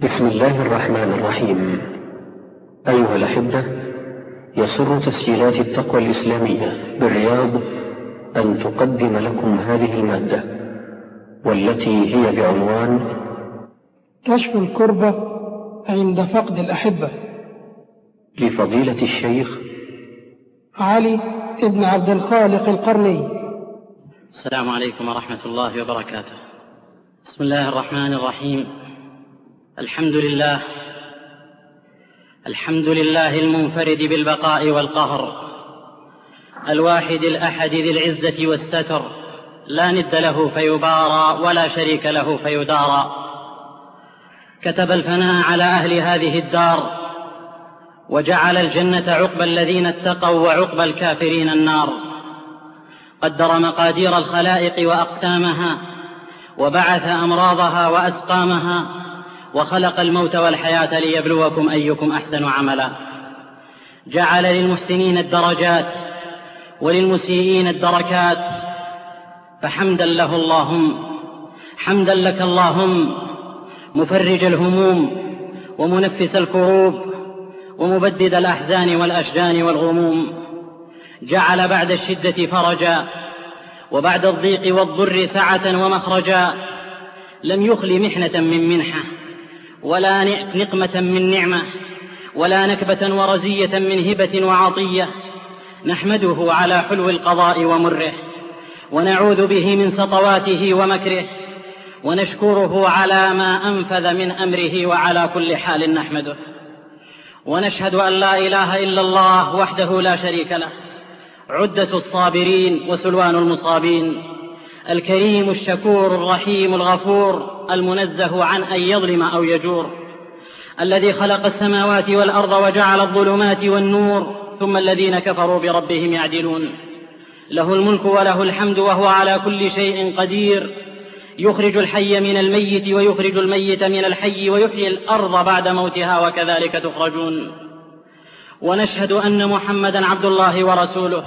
بسم الله الرحمن الرحيم. أيها الأحبة، يسر تسجيلات التقوى الإسلامية بالرياض أن تقدم لكم هذه المادة، والتي هي بعنوان كشف الكربة عند فقد الأحبة، لفضيلة الشيخ علي ابن عبد الخالق القرني. السلام عليكم ورحمة الله وبركاته. بسم الله الرحمن الرحيم. الحمد لله المنفرد بالبقاء والقهر، الواحد الأحد ذي العزة والستر، لا ند له فيبارى ولا شريك له فيدارى. كتب الفناء على أهل هذه الدار، وجعل الجنة عقبى الذين اتقوا وعقبى الكافرين النار. قدر مقادير الخلائق وأقسامها، وبعث أمراضها وأسقامها، وخلق الموت والحياة ليبلوكم أيكم أحسن عملا. جعل للمحسنين الدرجات وللمسيئين الدركات، فحمدا له اللهم، حمدا لك اللهم، مفرج الهموم ومنفس الكروب ومبدد الأحزان والأشجان والغموم. جعل بعد الشدة فرجا، وبعد الضيق والضر سعة ومخرجا. لم يخل محنة من منحة، ولا نقمة من نعمة، ولا نكبة ورزية من هبة وعطية. نحمده على حلو القضاء ومره، ونعوذ به من سطواته ومكره، ونشكره على ما أنفذ من أمره، وعلى كل حال نحمده. ونشهد أن لا إله إلا الله وحده لا شريك له، عدة الصابرين وسلوان المصابين، الكريم الشكور الرحيم الغفور، المنزه عن أن يظلم أو يجور، الذي خلق السماوات والأرض وجعل الظلمات والنور، ثم الذين كفروا بربهم يعدلون. له الملك وله الحمد وهو على كل شيء قدير، يخرج الحي من الميت ويخرج الميت من الحي، ويحيي الأرض بعد موتها، وكذلك تخرجون. ونشهد أن محمدا عبد الله ورسوله،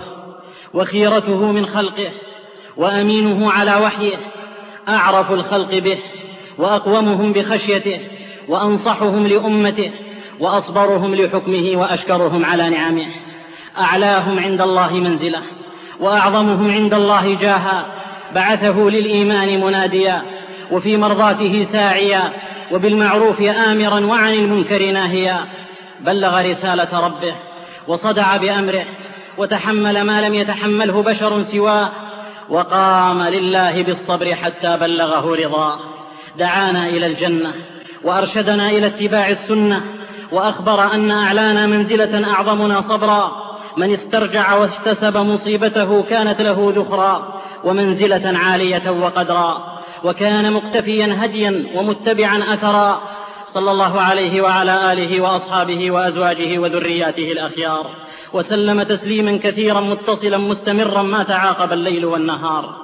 وخيرته من خلقه، وأمينه على وحيه، أعرف الخلق به، وأقومهم بخشيته، وأنصحهم لأمته، وأصبرهم لحكمه، وأشكرهم على نعمه. أعلاهم عند الله منزلة، وأعظمهم عند الله جاها. بعثه للإيمان مناديا، وفي مرضاته ساعيا، وبالمعروف آمرا وعن المنكر ناهيا. بلغ رسالة ربه، وصدع بأمره، وتحمل ما لم يتحمله بشر سواه، وقام لله بالصبر حتى بلغه رضاه. دعانا إلى الجنة، وأرشدنا إلى اتباع السنة، وأخبر أن أعلانا منزلة أعظمنا صبرا. من استرجع واحتسب مصيبته كانت له ذخرا، ومنزلة عالية وقدرا، وكان مقتفيا هديا ومتبعا أثرا، صلى الله عليه وعلى آله وأصحابه وأزواجه وذرياته الأخيار، وسلم تسليما كثيرا متصلا مستمرا ما تعاقب الليل والنهار.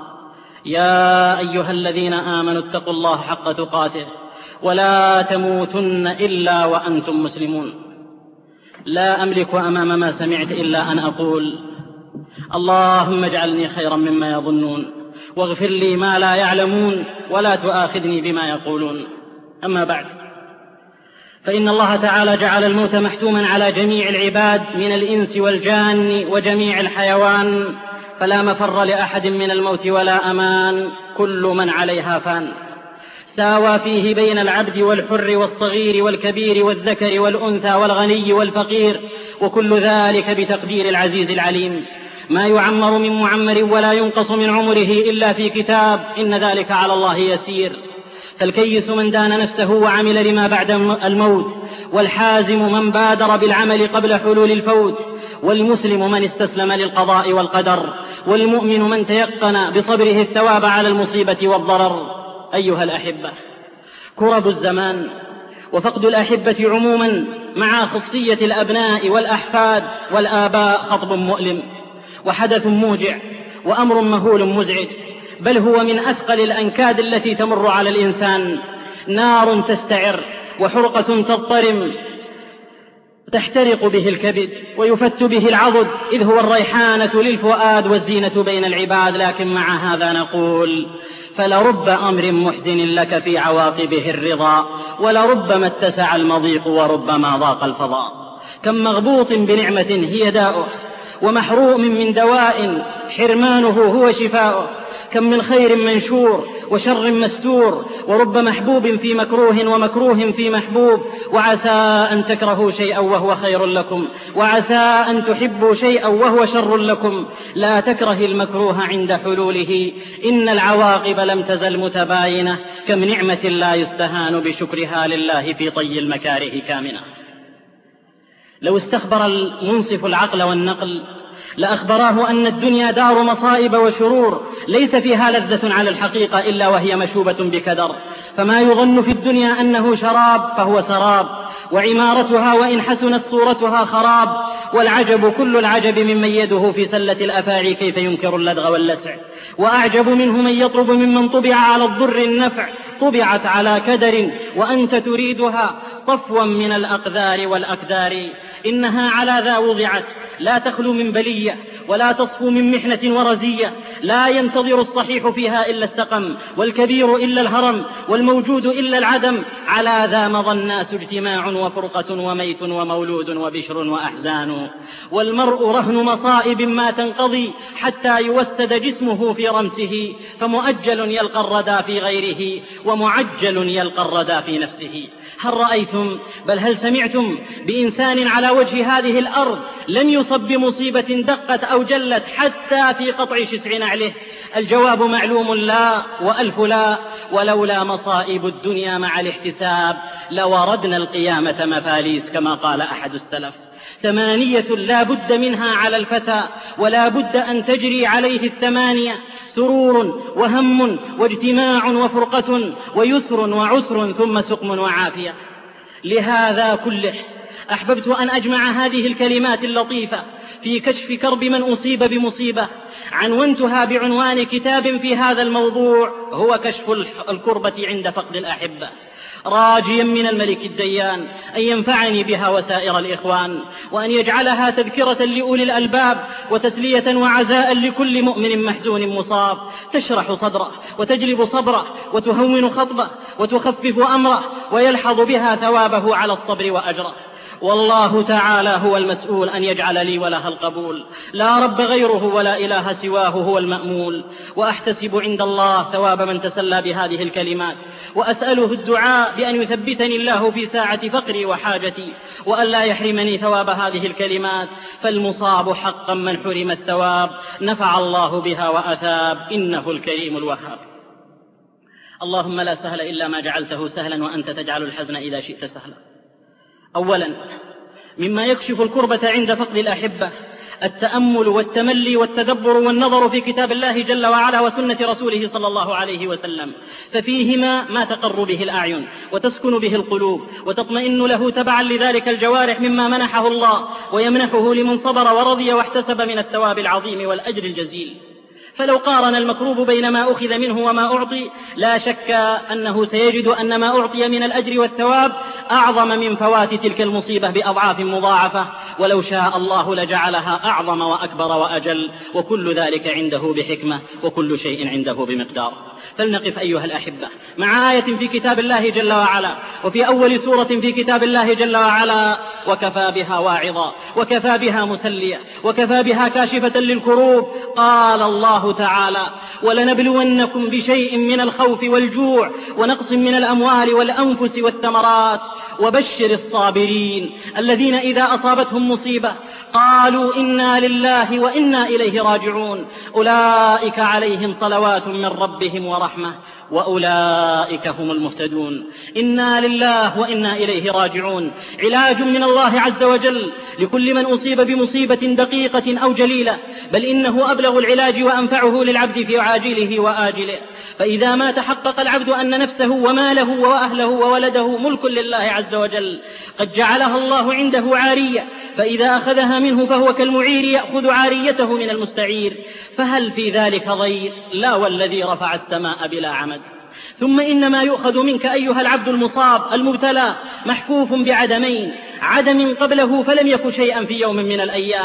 يا أيها الذين آمنوا اتقوا الله حق تقاته، ولا تموتن إلا وأنتم مسلمون. لا أملك أمام ما سمعت إلا أن أقول: اللهم اجعلني خيرا مما يظنون، واغفر لي ما لا يعلمون، ولا تؤاخذني بما يقولون. أما بعد، فإن الله تعالى جعل الموت محتوما على جميع العباد من الإنس والجان وجميع الحيوان، فلا مفر لأحد من الموت ولا أمان، كل من عليها فان. ساوى فيه بين العبد والحر والصغير والكبير والذكر والأنثى والغني والفقير، وكل ذلك بتقدير العزيز العليم. ما يعمر من معمر ولا ينقص من عمره إلا في كتاب، إن ذلك على الله يسير. فالكيس من دان نفسه وعمل لما بعد الموت، والحازم من بادر بالعمل قبل حلول الفوت، والمسلم من استسلم للقضاء والقدر، والمؤمن من تيقن بصبره الثواب على المصيبة والضرر. أيها الأحبة، كرب الزمان وفقد الأحبة عموما مع خصية الأبناء والأحفاد والآباء خطب مؤلم، وحدث موجع، وأمر مهول مزعج، بل هو من أثقل الأنكاد التي تمر على الإنسان. نار تستعر، وحرقة تضطرم، تحترق به الكبد ويفت به العضد، إذ هو الريحانة للفؤاد والزينة بين العباد. لكن مع هذا نقول: فلرب أمر محزن لك في عواقبه الرضا، ولربما اتسع المضيق وربما ضاق الفضاء. كم مغبوط بنعمة هي داؤه، ومحروم من دواء حرمانه هو شفاؤه. كم من خير منشور وشر مستور، ورب محبوب في مكروه ومكروه في محبوب. وعسى أن تكرهوا شيئا وهو خير لكم، وعسى أن تحبوا شيئا وهو شر لكم. لا تكره المكروه عند حلوله، إن العواقب لم تزل متباينة. كم نعمة لا يستهان بشكرها لله في طي المكاره كامنة. لو استخبر المنصف العقل والنقل لأخبراه أن الدنيا دار مصائب وشرور، ليس فيها لذة على الحقيقة إلا وهي مشوبة بكدر. فما يظن في الدنيا أنه شراب فهو سراب، وعمارتها وإن حسنت صورتها خراب. والعجب كل العجب ممن يده في سلة الأفاعي كيف ينكر اللدغ واللسع. وأعجب منه من يطلب ممن طبع على الضر النفع، طبعت على كدر وأنت تريدها صفوا من الأقدار والأكدار. إنها على ذا وضعت لا تخلو من بلية ولا تصفو من محنة ورزية. لا ينتظر الصحيح فيها إلا السقم، والكبير إلا الهرم، والموجود إلا العدم. على ذا مضى الناس اجتماع وفرقة وميت ومولود وبشر وأحزان. والمرء رهن مصائب ما تنقضي حتى يوسد جسمه في رمسه. فمؤجل يلقى الردى في غيره، ومعجل يلقى الردى في نفسه. هل رأيتم بل هل سمعتم بإنسان على وجه هذه الأرض لم يصب بمصيبة دقت أو جلت حتى في قطع شسع نعله؟ الجواب معلوم لا وألف لا. ولولا مصائب الدنيا مع الاحتساب لوردنا القيامة مفاليس، كما قال أحد السلف. 8 لا بد منها على الفتى، ولا بد أن تجري عليه 8: سرور وهم واجتماع وفرقة ويسر وعسر ثم سقم وعافية. لهذا كله أحببت أن أجمع هذه الكلمات اللطيفة في كشف كرب من أصيب بمصيبة، عنونتها بعنوان كتاب في هذا الموضوع، هو كشف الكربة عند فقد الأحبة، راجيا من الملك الديان أن ينفعني بها وسائر الإخوان، وأن يجعلها تذكرة لأولي الألباب وتسلية وعزاء لكل مؤمن محزون مصاب، تشرح صدره وتجلب صبره وتهون خطبه وتخفف أمره، ويلحظ بها ثوابه على الصبر وأجره. والله تعالى هو المسؤول أن يجعل لي ولها القبول، لا رب غيره ولا إله سواه هو المأمول. وأحتسب عند الله ثواب من تسلى بهذه الكلمات، وأسأله الدعاء بأن يثبتني الله في ساعة فقري وحاجتي، وأن لا يحرمني ثواب هذه الكلمات. فالمصاب حقا من حرم الثواب، نفع الله بها وأثاب، إنه الكريم الوهاب. اللهم لا سهل إلا ما جعلته سهلا، وأنت تجعل الحزن إذا شئت سهلا. أولا مما يكشف الكربة عند فقد الأحبة التأمل والتملي والتدبر والنظر في كتاب الله جل وعلا وسنة رسوله صلى الله عليه وسلم، ففيهما ما تقر به الأعين وتسكن به القلوب وتطمئن له تبعا لذلك الجوارح مما منحه الله ويمنحه لمن صبر ورضي واحتسب من الثواب العظيم والأجر الجزيل. فلو قارن المكروب بين ما أخذ منه وما أعطي لا شك أنه سيجد أن ما أعطي من الأجر والثواب أعظم من فوات تلك المصيبة بأضعاف مضاعفة، ولو شاء الله لجعلها أعظم وأكبر وأجل، وكل ذلك عنده بحكمة، وكل شيء عنده بمقدار. فلنقف أيها الأحبة مع آية في كتاب الله جل وعلا، وفي أول سورة في كتاب الله جل وعلا، وكفى بها واعظا، وكفى بها مسلية، وكفى بها كاشفة للكروب. قال الله تعالى: ولنبلونكم بشيء من الخوف والجوع ونقص من الأموال والأنفس والثمرات وبشر الصابرين الذين إذا أصابتهم مصيبة قالوا إنا لله وإنا إليه راجعون أولئك عليهم صلوات من ربهم ورحمة وأولئك هم المهتدون. إنا لله وإنا إليه راجعون علاج من الله عز وجل لكل من أصيب بمصيبة دقيقة أو جليلة، بل إنه أبلغ العلاج وأنفعه للعبد في عاجله وآجله. فإذا ما تحقق العبد أن نفسه وماله وأهله وولده ملك لله عز وجل قد جعلها الله عنده عارية، فإذا أخذها منه فهو كالمعير يأخذ عاريته من المستعير، فهل في ذلك ضير؟ لا، والذي رفع السماء بلا عمد. ثم إن ما يؤخذ منك أيها العبد المصاب المبتلى محفوف بعدمين: عدم قبله فلم يك شيئا في يوم من الأيام،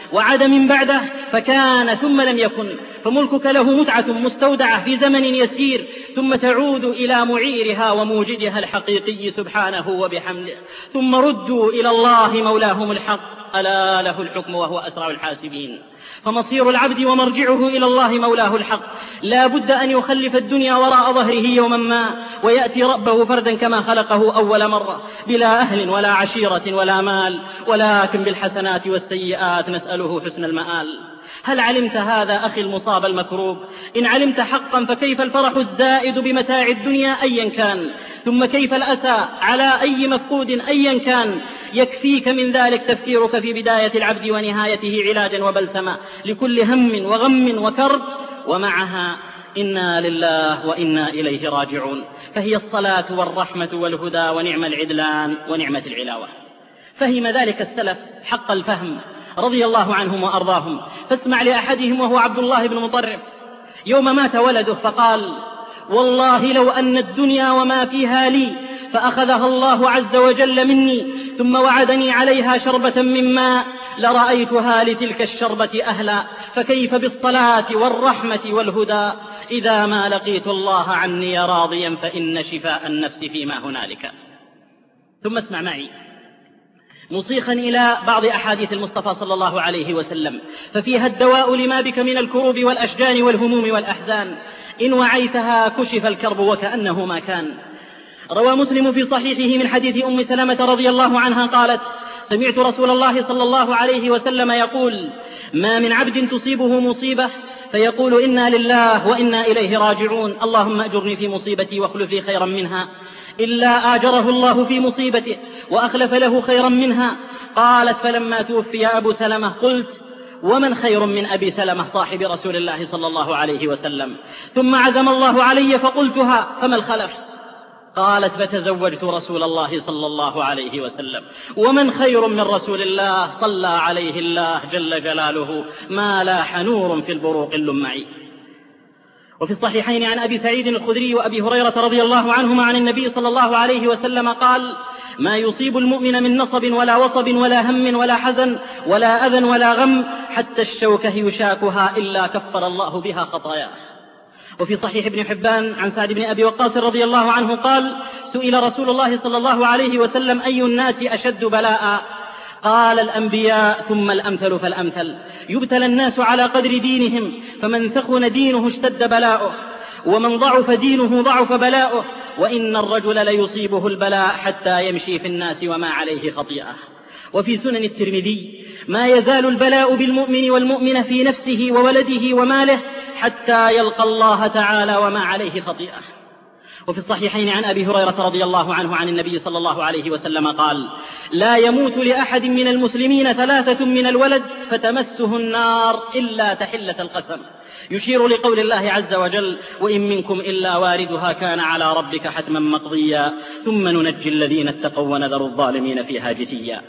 وعاد من بعده فكان ثم لم يكن، فملكك له متعة مستودعة في زمن يسير، ثم تعود إلى معيرها وموجدها الحقيقي سبحانه وبحمده، ثم ردوا إلى الله مولاهم الحق، ألا له الحكم وهو أسرع الحاسبين. فمصير العبد ومرجعه إلى الله مولاه الحق، لا بد أن يخلف الدنيا وراء ظهره يوما ما، ويأتي ربه فردا كما خلقه أول مرة، بلا أهل ولا عشيرة ولا مال، ولكن بالحسنات والسيئات نسأله حسن المآل. هل علمت هذا أخي المصاب المكروب؟ إن علمت حقا فكيف الفرح الزائد بمتاع الدنيا أيا كان، ثم كيف الأسى على أي مفقود أيا كان. يكفيك من ذلك تفكيرك في بداية العبد ونهايته علاجا وبلسما لكل هم وغم وكرب، ومعها إنا لله وإنا إليه راجعون. فهي الصلاة والرحمة والهدى ونعم العدلان ونعمة العلاوة. فهم ذلك السلف حق الفهم رضي الله عنهم وأرضاهم. فاسمع لأحدهم وهو عبد الله بن مطرف يوم مات ولده فقال: والله لو أن الدنيا وما فيها لي فأخذها الله عز وجل مني ثم وعدني عليها شربة من ماء لرأيتها لتلك الشربة أهلا، فكيف بالصلاة والرحمة والهدى إذا ما لقيت الله عني راضيا فإن شفاء النفس فيما هنالك. ثم اسمع معي مصيخا إلى بعض أحاديث المصطفى صلى الله عليه وسلم، ففيها الدواء لما بك من الكروب والأشجان والهموم والأحزان، إن وعيتها كشف الكرب وكأنه ما كان. روى مسلم في صحيحه من حديث أم سلمة رضي الله عنها قالت: سمعت رسول الله صلى الله عليه وسلم يقول: ما من عبد تصيبه مصيبة فيقول إنا لله وإنا إليه راجعون، اللهم أجرني في مصيبتي واخلف لي خيرا منها، إلا آجره الله في مصيبته وأخلف له خيرا منها. قالت: فلما توفي أبو سلمة قلت: ومن خير من أبي سلمة صاحب رسول الله صلى الله عليه وسلم؟ ثم عزم الله علي فقلتها، فما الخلف؟ قالت: فتزوجت رسول الله صلى الله عليه وسلم. ومن خير من رسول الله صلى عليه الله جل جلاله ما لاح نور في البروق اللمعي. وفي الصحيحين عن أبي سعيد الخدري وأبي هريرة رضي الله عنهما عن النبي صلى الله عليه وسلم قال: ما يصيب المؤمن من نصب ولا وصب ولا هم ولا حزن ولا أذى ولا غم حتى الشوكة يشاكها إلا كفر الله بها خطاياه. وفي صحيح ابن حبان عن سعد بن أبي وقاص رضي الله عنه قال: سئل رسول الله صلى الله عليه وسلم: أي الناس أشد بلاء؟ قال: الأنبياء ثم الأمثل فالأمثل. يبتلى الناس على قدر دينهم، فمن ثخن دينه اشتد بلاؤه، ومن ضعف دينه ضعف بلاؤه، وإن الرجل ليصيبه البلاء حتى يمشي في الناس وما عليه خطيئة. وفي سنن الترمذي: ما يزال البلاء بالمؤمن والمؤمن في نفسه وولده وماله حتى يلقى الله تعالى وما عليه خطيئة. وفي الصحيحين عن أبي هريرة رضي الله عنه عن النبي صلى الله عليه وسلم قال: لا يموت لأحد من المسلمين 3 من الولد فتمسه النار إلا تحلة القسم، يشير لقول الله عز وجل: وإن منكم إلا واردها كان على ربك حتما مقضيا ثم ننجي الذين اتقوا ونذر الظالمين فيها جثيا.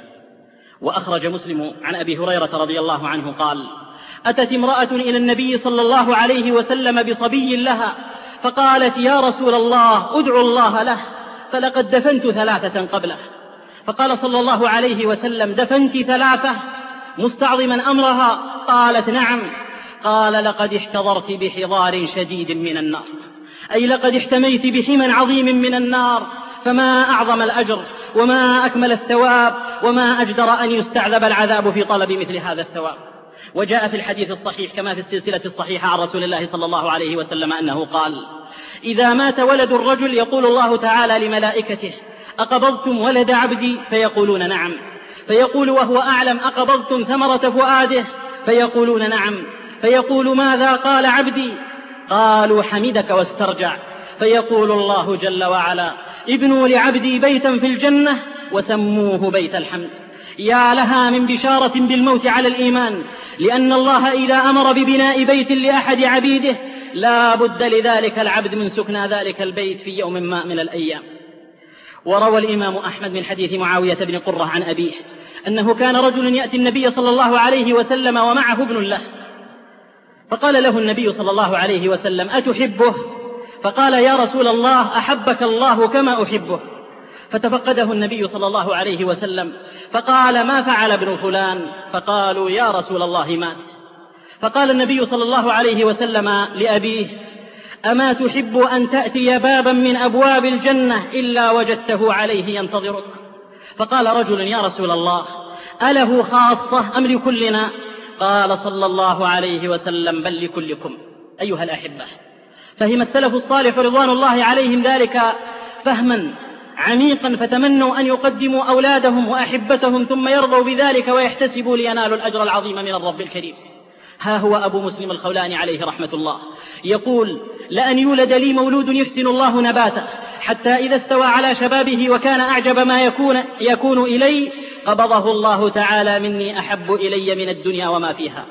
وأخرج مسلم عن أبي هريرة رضي الله عنه قال: أتت امرأة إلى النبي صلى الله عليه وسلم بصبي لها فقالت: يا رسول الله ادعو الله له فلقد دفنت 3 قبله. فقال صلى الله عليه وسلم: دفنت 3 مستعظما أمرها؟ قالت: نعم. قال: لقد احتضرت بحضار شديد من النار، أي لقد احتميت بحمى عظيم من النار، فما أعظم الأجر وما أكمل الثواب وما أجدر أن يستعذب العذاب في طلب مثل هذا الثواب. وجاء في الحديث الصحيح كما في السلسلة الصحيحة عن رسول الله صلى الله عليه وسلم أنه قال: إذا مات ولد الرجل يقول الله تعالى لملائكته: أقبضتم ولد عبدي؟ فيقولون: نعم. فيقول وهو أعلم: أقبضتم ثمرة فؤاده؟ فيقولون: نعم. فيقول: ماذا قال عبدي؟ قالوا: حمدك واسترجع. فيقول الله جل وعلا: ابنوا لعبدي بيتا في الجنة وسموه بيت الحمد. يا لها من بشارة بالموت على الإيمان، لأن الله إذا أمر ببناء بيت لأحد عبيده لا بد لذلك العبد من سكنى ذلك البيت في يوم ما من الأيام. وروى الإمام أحمد من حديث معاوية بن قرة عن أبيه أنه كان رجل يأتي النبي صلى الله عليه وسلم ومعه ابن له، فقال له النبي صلى الله عليه وسلم: أتحبه؟ فقال: يا رسول الله أحبك الله كما أحبه. فتفقده النبي صلى الله عليه وسلم فقال: ما فعل ابن فلان؟ فقالوا: يا رسول الله مات. فقال النبي صلى الله عليه وسلم لأبيه: أما تحب أن تأتي بابا من أبواب الجنة إلا وجدته عليه ينتظرك؟ فقال رجل: يا رسول الله، أله خاصة أم لكلنا؟ قال صلى الله عليه وسلم: بل لكلكم. أيها الأحبة، فهم السلف الصالح رضوان الله عليهم ذلك فهما عميقا، فتمنوا أن يقدموا أولادهم وأحبتهم ثم يرضوا بذلك ويحتسبوا لينالوا الأجر العظيم من الرب الكريم. ها هو أبو مسلم الخولاني عليه رحمة الله يقول: لأن يولد لي مولود يحسن الله نباته حتى إذا استوى على شبابه وكان أعجب ما يكون إلي قبضه الله تعالى مني أحب إلي من الدنيا وما فيها.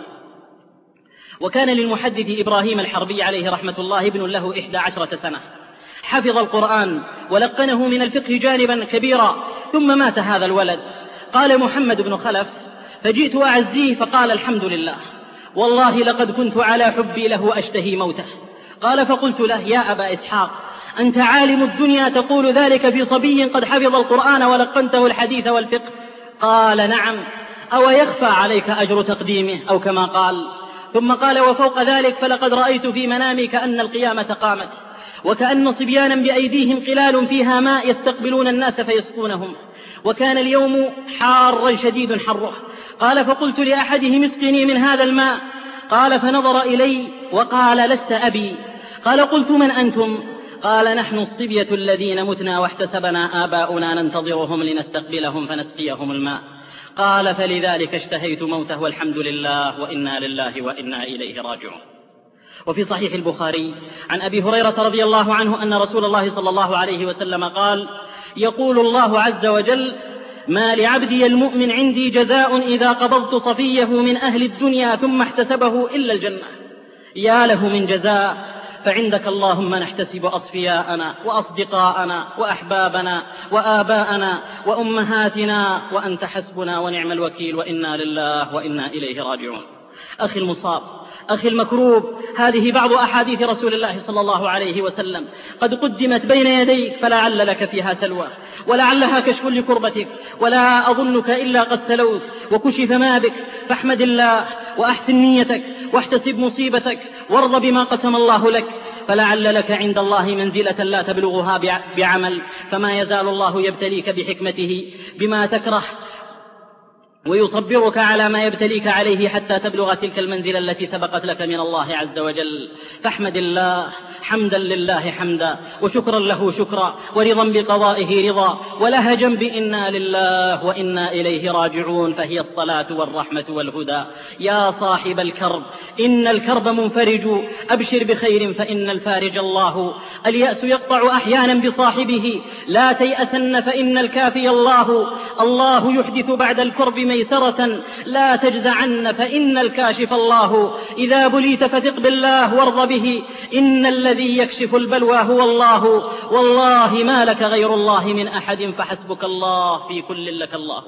وكان للمحدث إبراهيم الحربي عليه رحمة الله ابن له 11 سنة، حفظ القرآن ولقنه من الفقه جانبا كبيرا، ثم مات هذا الولد. قال محمد بن خلف: فجئت أعزيه فقال: الحمد لله، والله لقد كنت على حبي له أشتهي موته. قال: فقلت له: يا أبا إسحاق، أنت عالم الدنيا تقول ذلك في صبي قد حفظ القرآن ولقنته الحديث والفقه؟ قال: نعم، أو يخفى عليك أجر تقديمه، أو كما قال. ثم قال: وفوق ذلك فلقد رأيت في منامي كأن القيامة قامت، وكأن صبيانا بأيديهم قلال فيها ماء يستقبلون الناس فيسقونهم، وكان اليوم حارا شديد حره. قال: فقلت لأحدهم: اسقني من هذا الماء. قال: فنظر إلي وقال: لست أبي. قال: قلت: من أنتم؟ قال: نحن الصبية الذين متنا واحتسبنا آباؤنا ننتظرهم لنستقبلهم فنسقيهم الماء. قال: فلذلك اشتهيت موته، والحمد لله وإنا لله وإنا إليه راجعون. وفي صحيح البخاري عن أبي هريرة رضي الله عنه أن رسول الله صلى الله عليه وسلم قال: يقول الله عز وجل: ما لعبدي المؤمن عندي جزاء إذا قبضت صفيه من أهل الدنيا ثم احتسبه إلا الجنة. يا له من جزاء، فعندك اللهم نحتسب أصفياءنا وأصدقاءنا وأحبابنا وآباءنا وأمهاتنا، وأنت حسبنا ونعم الوكيل، وإنا لله وإنا إليه راجعون. أخي المصاب، أخي المكروب، هذه بعض أحاديث رسول الله صلى الله عليه وسلم قد قدمت بين يديك، فلعل لك فيها سلوى، ولعلها كشف لكربتك، ولا أظنك إلا قد سلوت وكشف ما بك، فاحمد الله وأحسن نيتك واحتسب مصيبتك وارض بما قسم الله لك، فلعل لك عند الله منزلة لا تبلغها بعمل، فما يزال الله يبتليك بحكمته بما تكره ويصبرك على ما يبتليك عليه حتى تبلغ تلك المنزلة التي سبقت لك من الله عز وجل. فاحمد الله حمدا لله حمدا، وشكرا له شكرا، ورضا بقضائه رضا، ولهجا بإنا لله وإنا إليه راجعون، فهي الصلاة والرحمة والهدى. يا صاحب الكرب، إن الكرب منفرج، أبشر بخير فإن الفارج الله. اليأس يقطع أحيانا بصاحبه، لا تيأسن فإن الكافي الله. الله يحدث بعد الكرب ميسرة، لا تجزعن فإن الكاشف الله. إذا بليت فثق بالله وارض به، إن الذي يكشف البلوى هو الله، والله ما لك غير الله من أحد، فحسبك الله في كل لك الله.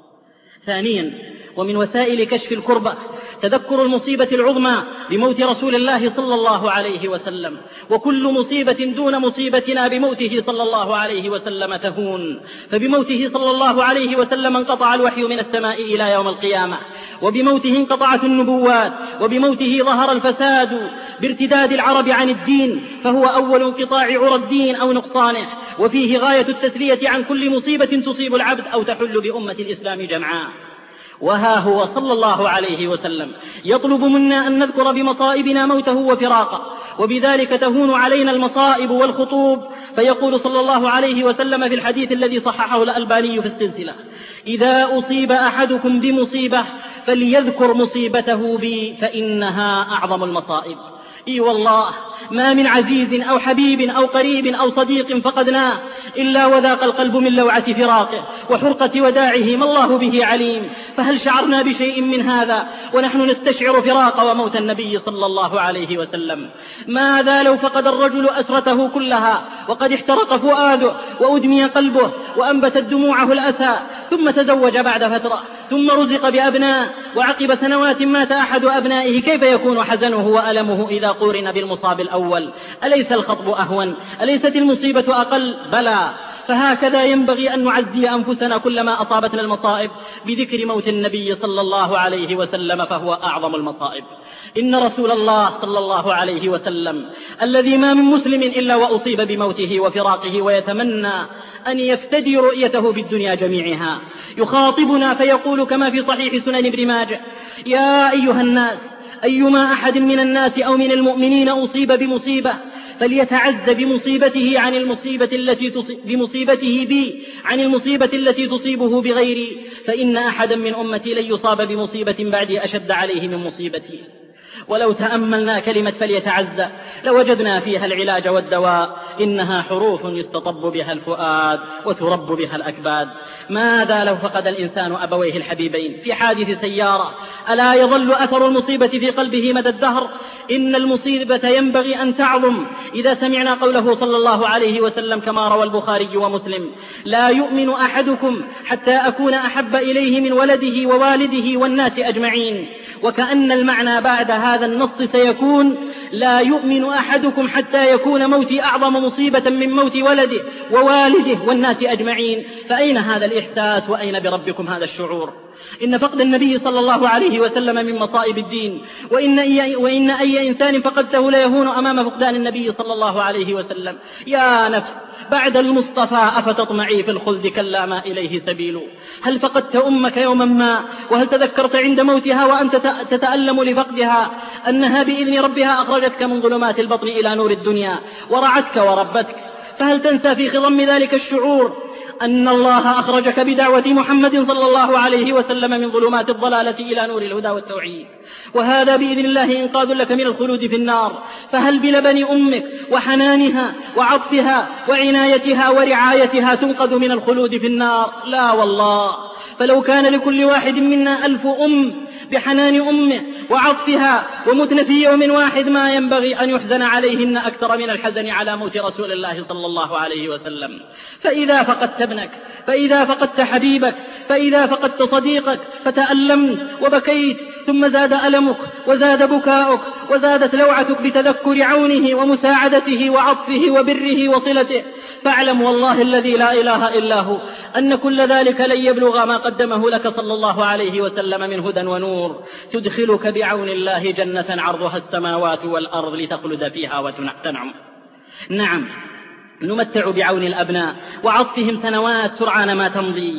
ثانيا، ومن وسائل كشف الكربة تذكر المصيبة العظمى بموت رسول الله صلى الله عليه وسلم، وكل مصيبة دون مصيبتنا بموته صلى الله عليه وسلم تهون، فبموته صلى الله عليه وسلم انقطع الوحي من السماء إلى يوم القيامة، وبموته انقطعت النبوات، وبموته ظهر الفساد بارتداد العرب عن الدين، فهو أول انقطاع عرى الدين أو نقصانه، وفيه غاية التسلية عن كل مصيبة تصيب العبد أو تحل بأمة الإسلام جمعاء. وها هو صلى الله عليه وسلم يطلب منا أن نذكر بمصائبنا موته وفراقه، وبذلك تهون علينا المصائب والخطوب، فيقول صلى الله عليه وسلم في الحديث الذي صححه الألباني في السلسلة: إذا أصيب أحدكم بمصيبة فليذكر مصيبته بي فإنها أعظم المصائب. إي والله، ما من عزيز أو حبيب أو قريب أو صديق فقدناه إلا وذاق القلب من لوعة فراقه وحرقة وداعه، ما الله به عليم. فهل شعرنا بشيء من هذا ونحن نستشعر فراق وموت النبي صلى الله عليه وسلم؟ ماذا لو فقد الرجل أسرته كلها وقد احترق فؤاده وأدمي قلبه وأنبتت دموعه الأسى، ثم تزوج بعد فترة، ثم رزق بأبناء، وعقب سنوات مات أحد أبنائه؟ كيف يكون حزنه وألمه إذا قورن بالمصاب الأول؟ أليس الخطب أهون؟ أليست المصيبة أقل؟ بلى، فهكذا ينبغي أن نعزي أنفسنا كلما أصابتنا المصائب بذكر موت النبي صلى الله عليه وسلم، فهو أعظم المصائب. إن رسول الله صلى الله عليه وسلم الذي ما من مسلم إلا وأصيب بموته وفراقه ويتمنى أن يفتدي رؤيته بالدنيا جميعها، يخاطبنا فيقول كما في صحيح سنن ابن ماجه: يا أيها الناس، أيما أحد من الناس أو من المؤمنين أصيب بمصيبة فليتعز بمصيبته بي عن المصيبة التي تصيبه بغيري، فإن أحدا من أمتي لن يصاب بمصيبة بعدي أشد عليه من مصيبتي. ولو تأملنا كلمة فليتعزى لوجدنا فيها العلاج والدواء، إنها حروف يستطب بها الفؤاد وترب بها الأكباد. ماذا لو فقد الإنسان أبويه الحبيبين في حادث سيارة؟ ألا يظل أثر المصيبة في قلبه مدى الدهر؟ إن المصيبة ينبغي أن تعظم إذا سمعنا قوله صلى الله عليه وسلم كما روى البخاري ومسلم: لا يؤمن أحدكم حتى أكون أحب إليه من ولده ووالده والناس أجمعين. وكأن المعنى بعد هذا النص سيكون: لا يؤمن أحدكم حتى يكون موتي أعظم مصيبة من موت ولده ووالده والناس أجمعين. فأين هذا الإحساس وأين بربكم هذا الشعور؟ إن فقد النبي صلى الله عليه وسلم من مصائب الدين، وإن أي إنسان فقدته ليهون أمام فقدان النبي صلى الله عليه وسلم. يا نفس، بعد المصطفى أفتطمعي في الخلد كلا ما إليه سبيل؟ هل فقدت أمك يوما ما وهل تذكرت عند موتها وأنت تتألم لفقدها أنها بإذن ربها أخرجتك من ظلمات البطن إلى نور الدنيا ورعتك وربتك؟ فهل تنسى في خضم ذلك الشعور أن الله أخرجك بدعوة محمد صلى الله عليه وسلم من ظلمات الضلالة إلى نور الهدى والتوحيد، وهذا بإذن الله إنقاذ لك من الخلود في النار؟ فهل بلبن أمك وحنانها وعطفها وعنايتها ورعايتها تنقذ من الخلود في النار؟ لا والله. فلو كان لكل واحد منا 1000 أم بحنان أمه وعطفها ومتن في يوم واحد ما ينبغي أن يحزن عليهن أكثر من الحزن على موت رسول الله صلى الله عليه وسلم. فإذا فقدت ابنك، فإذا فقدت حبيبك، فإذا فقدت صديقك فتألمت وبكيت، ثم زاد ألمك وزاد بكاؤك وزادت لوعتك بتذكر عونه ومساعدته وعطفه وبره وصلته، فاعلم والله الذي لا إله إلا هو أن كل ذلك لن يبلغ ما قدمه لك صلى الله عليه وسلم من هدى ونور تدخلك بعون الله جنة عرضها السماوات والأرض لتخلد فيها وتنعم. نعم، نمتع بعون الأبناء وعطفهم سنوات سرعان ما تمضي،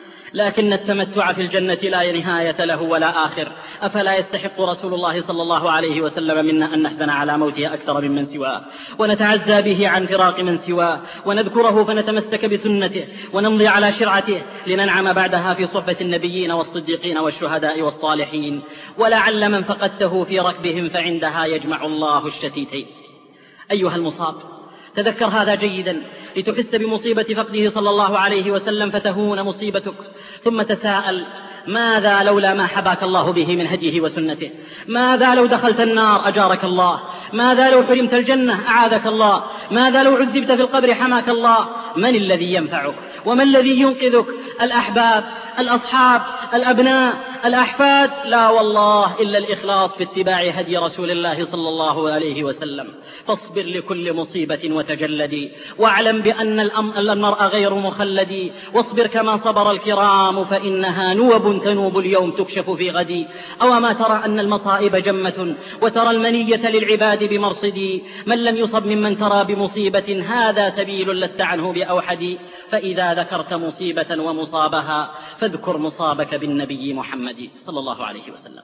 لكن التمتع في الجنة لا نهاية له ولا آخر. أفلا يستحق رسول الله صلى الله عليه وسلم منا أن نحزن على موته أكثر ممن سواه، ونتعزى به عن فراق من سواه، ونذكره فنتمسك بسنته ونمضي على شرعته لننعم بعدها في صحبة النبيين والصديقين والشهداء والصالحين. ولعل من فقدته في ركبهم فعندها يجمع الله الشتيتين. أيها المصاب، تذكر هذا جيدا لتحس بمصيبة فقده صلى الله عليه وسلم فتهون مصيبتك، ثم تساءل: ماذا لولا ما حباك الله به من هديه وسنته؟ ماذا لو دخلت النار أجارك الله؟ ماذا لو حرمت الجنة أعاذك الله؟ ماذا لو عذبت في القبر حماك الله؟ من الذي ينفعك وما الذي ينقذك؟ الأحباب، الأصحاب، الأبناء، الأحفاد؟ لا والله إلا الإخلاص في اتباع هدي رسول الله صلى الله عليه وسلم. فاصبر لكل مصيبة وتجلدي، واعلم بأن المرء غير مخلد، واصبر كما صبر الكرام فإنها نوب تنوب اليوم تكشف في غدي. أو ما ترى أن المصائب جمة وترى المنية للعباد بمرصدي؟ من لم يصب ممن ترى بمصيبة هذا سبيل لست عنه بأوحد. فإذا ذكرت مصيبة ومصابها فاذكر مصابك بالنبي محمد صلى الله عليه وسلم.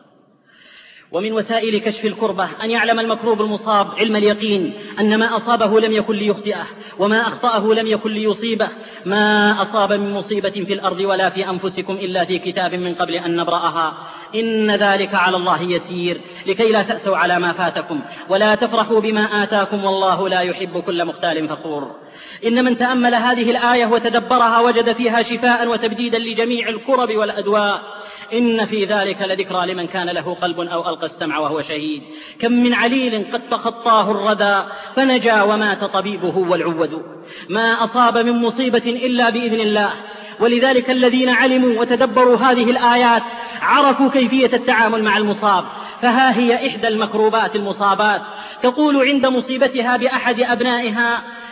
ومن وسائل كشف الكربة أن يعلم المكروب المصاب علم اليقين أن ما أصابه لم يكن ليخطئه، وما أخطأه لم يكن ليصيبه. ما أصاب من مصيبة في الأرض ولا في أنفسكم إلا في كتاب من قبل أن نبرأها إن ذلك على الله يسير، لكي لا تأسوا على ما فاتكم ولا تفرحوا بما آتاكم والله لا يحب كل مختال فخور. إن من تأمل هذه الآية وتدبرها وجد فيها شفاء وتبديدا لجميع الكرب والأدواء. إن في ذلك لذكرى لمن كان له قلب أو ألقى السمع وهو شهيد. كم من عليل قد تخطاه الردى فنجا ومات طبيبه والعود. ما أصاب من مصيبة إلا بإذن الله، ولذلك الذين علموا وتدبروا هذه الآيات عرفوا كيفية التعامل مع المصاب. فها هي إحدى المكروبات المصابات تقول عند مصيبتها بأحد أبنائها: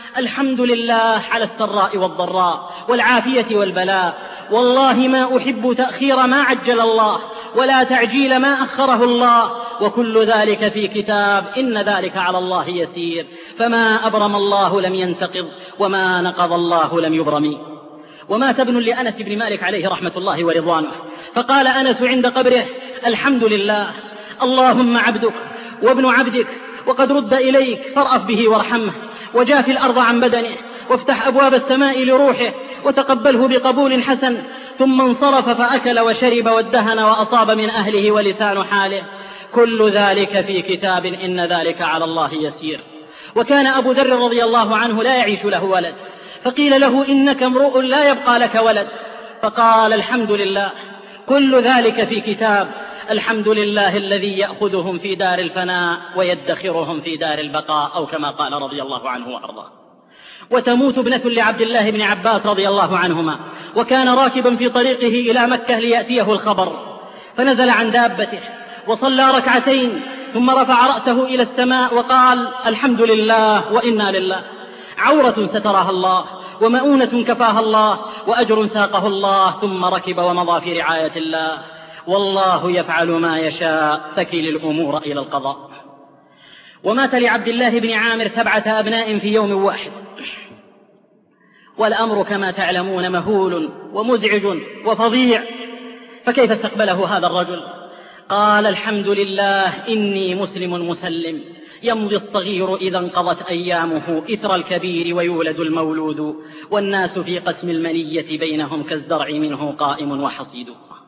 الحمد لله على السراء والضراء والعافية والبلاء، والله ما أحب تأخير ما عجل الله ولا تعجيل ما أخره الله، وكل ذلك في كتاب، إن ذلك على الله يسير، فما أبرم الله لم ينتقض وما نقض الله لم يبرم. ومات ابن لأنس بن مالك عليه رحمة الله ورضوانه، فقال أنس عند قبره: الحمد لله، اللهم عبدك وابن عبدك وقد رد إليك فارأف به وارحمه، وجاف الأرض عن بدنه، وافتح أبواب السماء لروحه، وتقبله بقبول حسن، ثم انصرف فأكل وشرب وادهن وأصاب من أهله ولسان حاله، كل ذلك في كتاب، إن ذلك على الله يسير. وكان أبو ذر رضي الله عنه لا يعيش له ولد، فقيل له: إنك امرؤ لا يبقى لك ولد، فقال: الحمد لله، كل ذلك في كتاب، الحمد لله الذي يأخذهم في دار الفناء ويدخرهم في دار البقاء، أو كما قال رضي الله عنه وأرضاه. وتموت ابنة لعبد الله بن عباس رضي الله عنهما، وكان راكبا في طريقه إلى مكة ليأتيه الخبر، فنزل عن دابته وصلى ركعتين، ثم رفع رأسه إلى السماء وقال: الحمد لله وإنا لله، عورة سترها الله، ومؤونة كفاها الله، وأجر ساقه الله، ثم ركب ومضى في رعاية الله، والله يفعل ما يشاء، فكل الأمور إلى القضاء. ومات لعبد الله بن عامر 7 أبناء في يوم واحد، والأمر كما تعلمون مهول ومزعج وفظيع، فكيف استقبله هذا الرجل؟ قال: الحمد لله، إني مسلم مسلم، يمضي الصغير إذا انقضت أيامه إثر الكبير، ويولد المولود، والناس في قسم المنية بينهم كالزرع منه قائم وحصيد.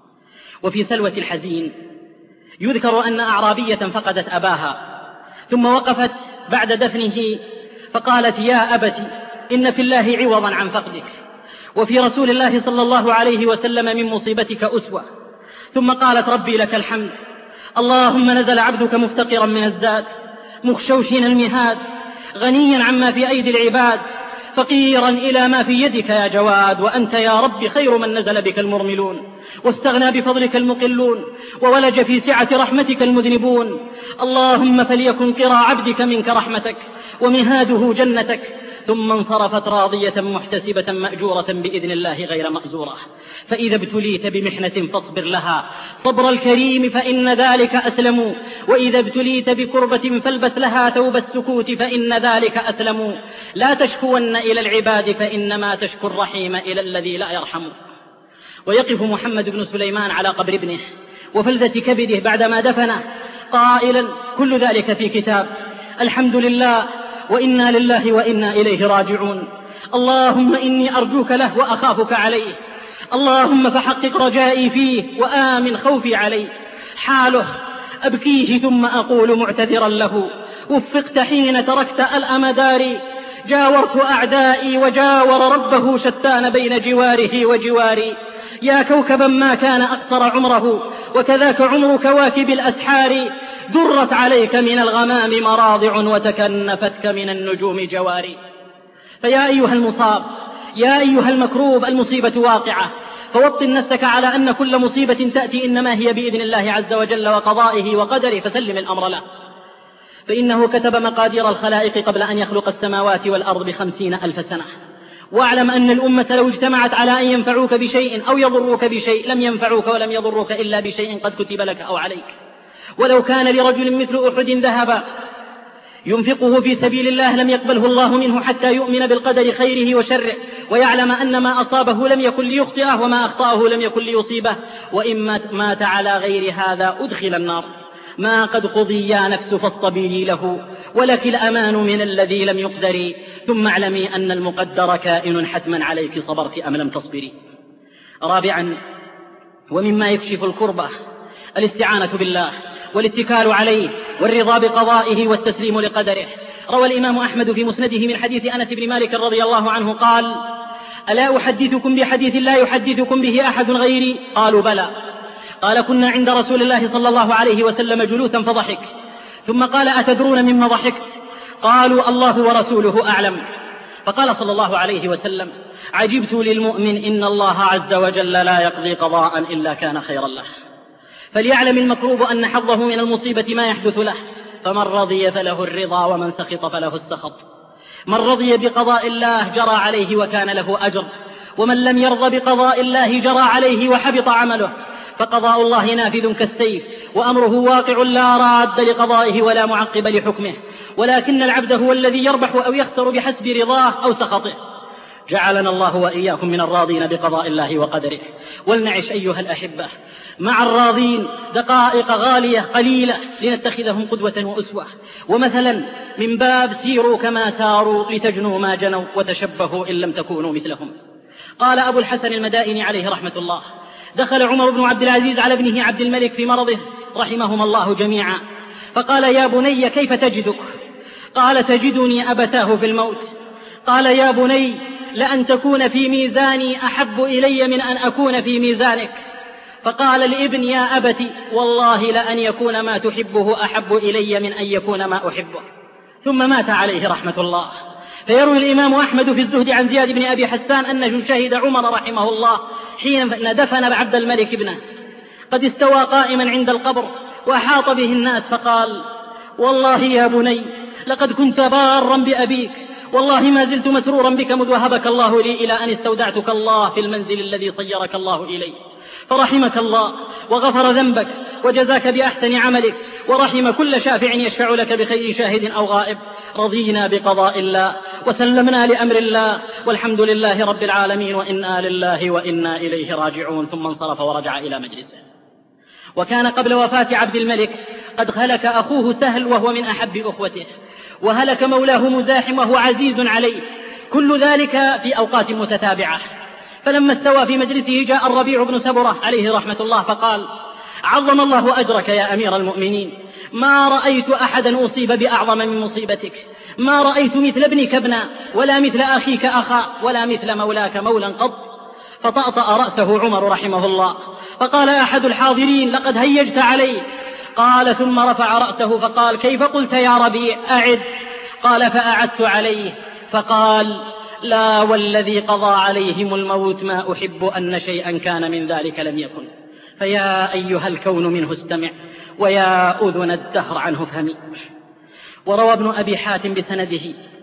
وفي سلوة الحزين يذكر أن أعرابية فقدت أباها، ثم وقفت بعد دفنه فقالت: يا أبت، إن في الله عوضا عن فقدك، وفي رسول الله صلى الله عليه وسلم من مصيبتك أسوة. ثم قالت: ربي لك الحمد، اللهم نزل عبدك مفتقرا من الزاد، مخشوشين المهاد، غنيا عما في أيدي العباد، فقيرا إلى ما في يدك يا جواد، وأنت يا رب خير من نزل بك المرملون، واستغنى بفضلك المقلون، وولج في سعة رحمتك المذنبون. اللهم فليكن قرى عبدك منك رحمتك، ومهاده جنتك. ثم انصرفت راضية محتسبة مأجورة بإذن الله غير مأزورة. فإذا ابتليت بمحنة فاصبر لها صبر الكريم، فإن ذلك أسلم، وإذا ابتليت بكربة فالبس لها ثوب السكوت، فإن ذلك أسلم. لا تشكون إلى العباد، فإنما تشكو الرحيم إلى الذي لا يرحم. ويقف محمد بن سليمان على قبر ابنه وفلذة كبده بعدما دفنه قائلا: كل ذلك في كتاب، الحمد لله وإنا لله وإنا إليه راجعون. اللهم إني أرجوك له وأخافك عليه، اللهم فحقق رجائي فيه وآمن خوفي عليه. حاله أبكيه ثم أقول معتذرا له: وفقت حين تركت الأمدار، جاورت أعدائي وجاور ربه، شتان بين جواره وجواري. يا كوكبا ما كان أقصر عمره، وكذاك عمر كواكب الأسحار. درت عليك من الغمام مراضع، وتكنفتك من النجوم جواري. فيا أيها المصاب، يا أيها المكروب، المصيبة واقعة، فوطن نفسك على أن كل مصيبة تأتي إنما هي بإذن الله عز وجل وقضائه وقدره، فسلم الأمر له، فإنه كتب مقادير الخلائق قبل أن يخلق السماوات والأرض ب50,000 سنة. واعلم أن الأمة لو اجتمعت على أن ينفعوك بشيء أو يضروك بشيء لم ينفعوك ولم يضروك إلا بشيء قد كتب لك أو عليك. ولو كان لرجل مثل أحد ذهبا ينفقه في سبيل الله لم يقبله الله منه حتى يؤمن بالقدر خيره وشره، ويعلم أن ما أصابه لم يكن ليخطئه وما أخطأه لم يكن ليصيبه، وإن مات على غير هذا أدخل النار. ما قد قضي يا نفس فاصطبري له، ولك الأمان من الذي لم يقدر، ثم اعلمي أن المقدر كائن حتما عليك، صبرت أم لم تصبري. رابعا، ومما يكشف الكربة الاستعانة بالله والاتكال عليه والرضا بقضائه والتسليم لقدره. روى الإمام أحمد في مسنده من حديث أنس بن مالك رضي الله عنه قال: ألا أحدثكم بحديث لا يحدثكم به أحد غيري؟ قالوا بلى. قال: كنا عند رسول الله صلى الله عليه وسلم جلوسا فضحك، ثم قال: أتدرون مما ضحكت؟ قالوا: الله ورسوله أعلم. فقال صلى الله عليه وسلم: عجبت للمؤمن إن الله عز وجل لا يقضي قضاء إلا كان خيرا له. فليعلم المكروب أن حظه من المصيبة ما يحدث له، فمن رضي فله الرضا ومن سخط فله السخط. من رضي بقضاء الله جرى عليه وكان له أجر، ومن لم يرض بقضاء الله جرى عليه وحبط عمله. فقضاء الله نافذ كالسيف، وأمره واقع لا راد لقضائه ولا معقب لحكمه، ولكن العبد هو الذي يربح أو يخسر بحسب رضاه أو سخطه. جعلنا الله وإياكم من الراضين بقضاء الله وقدره. ولنعش أيها الأحبة مع الراضين دقائق غالية قليلة لنتخذهم قدوة وأسوة ومثلا، من باب سيروا كما ساروا لتجنوا ما جنوا وتشبهوا إن لم تكونوا مثلهم. قال أبو الحسن المدائني عليه رحمة الله: دخل عمر بن عبد العزيز على ابنه عبد الملك في مرضه رحمهما الله جميعا، فقال: يا بني كيف تجدك؟ قال: تجدني أبتاه في الموت. قال: يا بني لأن تكون في ميزاني أحب إلي من أن أكون في ميزانك. فقال الابن: يا أبت والله لأن يكون ما تحبه أحب إلي من أن يكون ما أحبه. ثم مات عليه رحمة الله. فيروي الإمام أحمد في الزهد عن زياد بن أبي حسان أنه شهد عمر رحمه الله حين دفن عبد الملك ابنه قد استوى قائما عند القبر وأحاط به الناس، فقال: والله يا بني لقد كنت بارا بأبيك، والله ما زلت مسرورا بك مذ وهبك الله لي إلى أن استودعتك الله في المنزل الذي صيرك الله إليه، فرحمك الله وغفر ذنبك وجزاك بأحسن عملك، ورحم كل شافع يشفع لك بخير شاهد أو غائب. رضينا بقضاء الله وسلمنا لأمر الله، والحمد لله رب العالمين، وإنا لله وإنا إليه راجعون. ثم انصرف ورجع إلى مجلسه. وكان قبل وفاة عبد الملك قد هلك أخوه سهل وهو من أحب أخوته، وهلك مولاه مزاحم وهو عزيز عليه، كل ذلك في أوقات متتابعة. فلما استوى في مجلسه جاء الربيع بن سبرة عليه رحمة الله فقال: عظم الله أجرك يا أمير المؤمنين، ما رأيت أحدا أصيب بأعظم من مصيبتك، ما رأيت مثل ابنك ابنا، ولا مثل أخيك أخا، ولا مثل مولاك مولا قط. فطأطأ رأسه عمر رحمه الله، فقال أحد الحاضرين: لقد هيجت عليه. قال: ثم رفع رأسه فقال: كيف قلت يا ربيع؟ أعد. قال: فأعدت عليه، فقال: لا والذي قضى عليهم الموت ما أحب أن شيئا كان من ذلك لم يكن. فيا أيها الكون منه استمع، ويا أذن الدهر عنه فهمي. وروى ابن أبي حاتم بسنده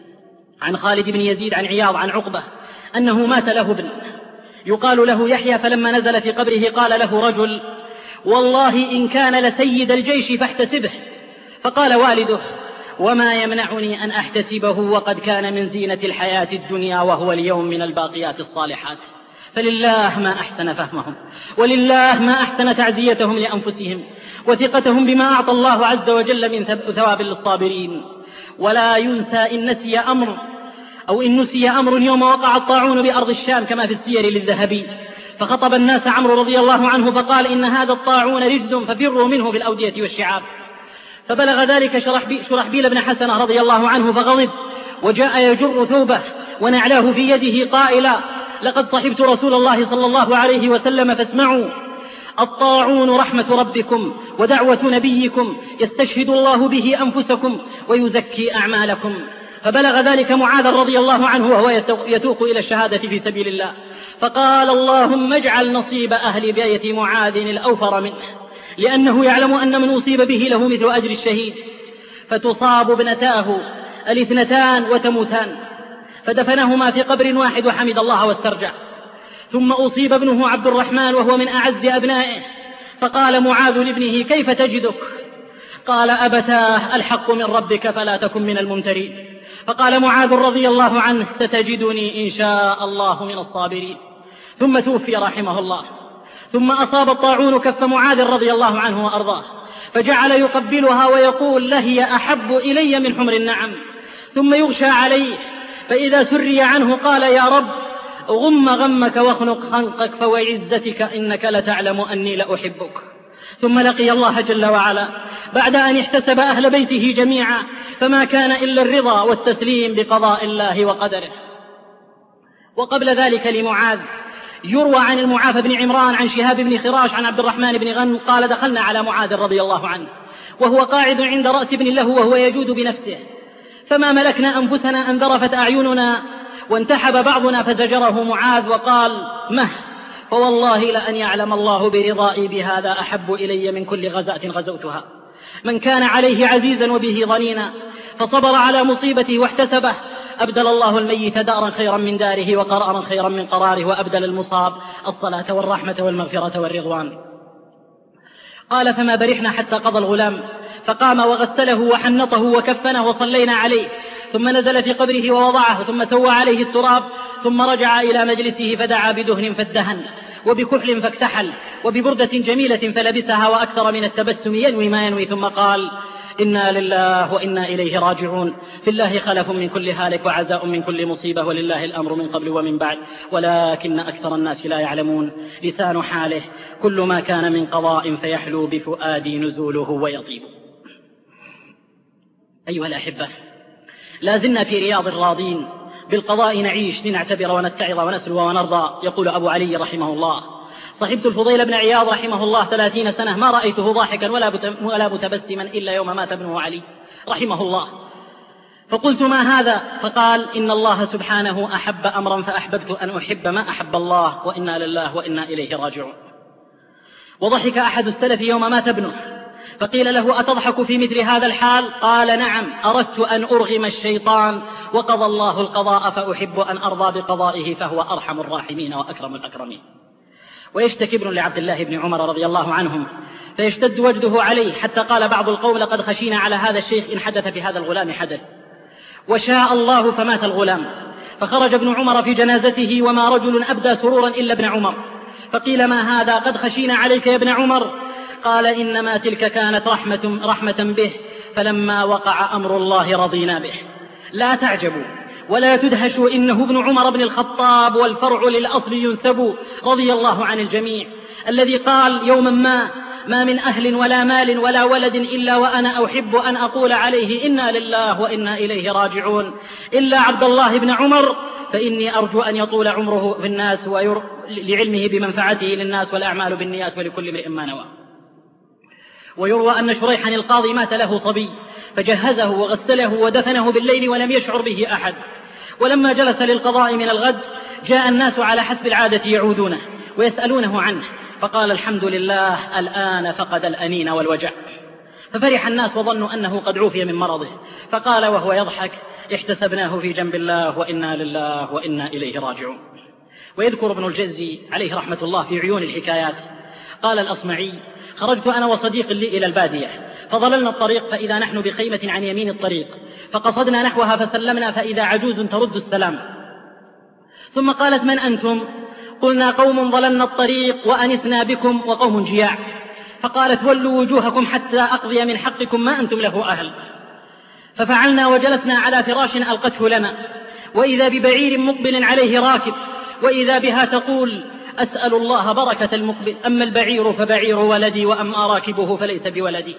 عن خالد بن يزيد عن عياض عن عقبة أنه مات له ابن يقال له يحيى، فلما نزل في قبره قال له رجل: والله إن كان لسيد الجيش فاحتسبه. فقال والده: وما يمنعني أن أحتسبه وقد كان من زينة الحياة الدنيا وهو اليوم من الباقيات الصالحات. فلله ما أحسن فهمهم، ولله ما أحسن تعزيتهم لأنفسهم وثقتهم بما أعطى الله عز وجل من ثواب للصابرين. ولا ينسى إن نسي أمر يوم وقع الطاعون بأرض الشام كما في السير للذهبي، فخطب الناس عمرو رضي الله عنه فقال: إن هذا الطاعون رجز ففروا منه بالأودية والشعاب. فبلغ ذلك شرحبيل بن حسنة رضي الله عنه فغضب، وجاء يجر ثوبه ونعلاه في يده قائلا: لقد صحبت رسول الله صلى الله عليه وسلم فاسمعوا، الطاعون رحمة ربكم ودعوة نبيكم يستشهد الله به أنفسكم ويزكي أعمالكم. فبلغ ذلك معاذ رضي الله عنه وهو يتوق إلى الشهادة في سبيل الله، فقال: اللهم اجعل نصيب أهل بيت معاذ الأوفر منه، لأنه يعلم أن من أصيب به له مثل أجر الشهيد. فتصاب ابنتاه الاثنتان وتموتان، فدفنهما في قبر واحد وحمد الله واسترجع. ثم أصيب ابنه عبد الرحمن وهو من أعز أبنائه، فقال معاذ لابنه: كيف تجدك؟ قال: أبتاه الحق من ربك فلا تكن من الممترين. فقال معاذ رضي الله عنه: ستجدني إن شاء الله من الصابرين. ثم توفي رحمه الله. ثم أصاب الطاعون كف معاذ رضي الله عنه وأرضاه، فجعل يقبلها ويقول: لهي أحب إلي من حمر النعم. ثم يغشى عليه، فإذا سري عنه قال: يا رب غم غمك واخنق خنقك، فوعزتك إنك لتعلم أني لأحبك. ثم لقي الله جل وعلا بعد أن احتسب أهل بيته جميعا، فما كان إلا الرضا والتسليم بقضاء الله وقدره. وقبل ذلك لمعاذ يروى عن المعافى بن عمران عن شهاب بن خراش عن عبد الرحمن بن غنم قال: دخلنا على معاذ رضي الله عنه وهو قاعد عند رأس ابن له وهو يجود بنفسه، فما ملكنا أنفسنا أن ذرفت أعيننا، وانتحب بعضنا فزجره معاذ وقال: مه، فوالله لأن يعلم الله برضائي بهذا أحب إلي من كل غزاة غزوتها. من كان عليه عزيزا وبه ضنينا فصبر على مصيبته واحتسبه، أبدل الله الميت دارا خيرا من داره وقرارا خيرا من قراره، وأبدل المصاب الصلاة والرحمة والمغفرة والرضوان. قال فما برحنا حتى قضى الغلام، فقام وغسله وحنطه وكفنه وصلينا عليه، ثم نزل في قبره ووضعه، ثم سوى عليه التراب، ثم رجع إلى مجلسه فدعا بدهن فادهن، وبكحل فاكتحل، وببردة جميلة فلبسها، وأكثر من التبسم ينوي ما ينوي، ثم قال إنا لله وإنا إليه راجعون. في الله خلف من كل هالك وعزاء من كل مصيبة، ولله الأمر من قبل ومن بعد، ولكن أكثر الناس لا يعلمون. لسان حاله كل ما كان من قضاء فيحلو بفؤادي نزوله ويطيب. أيها الأحبة، لا زلنا في رياض الراضين، بالقضاء نعيش لنعتبر ونتعظ ونسلو ونرضى. يقول أبو علي رحمه الله: صحبت الفضيل بن عياض رحمه الله 30 سنة، ما رأيته ضاحكا ولا متبسما إلا يوم مات ابنه علي رحمه الله. فقلت ما هذا؟ فقال إن الله سبحانه أحب أمرا فأحببت أن أحب ما أحب الله، وإنا لله وإنا إليه راجعون. وضحك أحد السلف يوم مات ابنه، فقيل له: أتضحك في مثل هذا الحال؟ قال: نعم، أردت أن أرغم الشيطان وقضى الله القضاء فأحب أن أرضى بقضائه، فهو أرحم الراحمين وأكرم الأكرمين. ويشتكي ابن لعبد الله بن عمر رضي الله عنهم فيشتد وجده عليه، حتى قال بعض القوم: لقد خشينا على هذا الشيخ إن حدث في هذا الغلام حدث. وشاء الله فمات الغلام، فخرج ابن عمر في جنازته وما رجل أبدى سرورا إلا ابن عمر، فقيل: ما هذا؟ قد خشينا عليك يا ابن عمر. قال: إنما تلك كانت رحمة به، فلما وقع أمر الله رضينا به. لا تعجبوا ولا تدهشوا، إنه ابن عمر بن الخطاب، والفرع للأصل ينسب، رضي الله عن الجميع، الذي قال يوما ما من أهل ولا مال ولا ولد إلا وأنا أحب أن أقول عليه إنا لله وإنا إليه راجعون، إلا عبد الله بن عمر، فإني أرجو أن يطول عمره في الناس لعلمه بمنفعته للناس، والأعمال بالنيات ولكل امرئ ما نوى. ويروى أن شريحا القاضي مات له صبي، فجهزه وغسله ودفنه بالليل ولم يشعر به أحد. ولما جلس للقضاء من الغد، جاء الناس على حسب العادة يعودونه ويسألونه عنه، فقال: الحمد لله، الآن فقد الأنين والوجع. ففرح الناس وظنوا أنه قد عوفي من مرضه، فقال وهو يضحك: احتسبناه في جنب الله وإنا لله وإنا إليه راجعون. ويذكر ابن الجزي عليه رحمة الله في عيون الحكايات، قال الأصمعي: خرجت أنا وصديق لي إلى البادية، فضللنا الطريق، فإذا نحن بخيمة عن يمين الطريق، فقصدنا نحوها فسلمنا، فإذا عجوز ترد السلام، ثم قالت: من أنتم؟ قلنا: قوم ضللنا الطريق وأنسنا بكم وقوم جياع. فقالت: ولوا وجوهكم حتى أقضي من حقكم ما أنتم له أهل. ففعلنا وجلسنا على فراش ألقته لنا، وإذا ببعير مقبل عليه راكب، وإذا بها تقول: أسأل الله بركة المقبل، أما البعير فبعير ولدي، وأما راكبه فليس بولدي.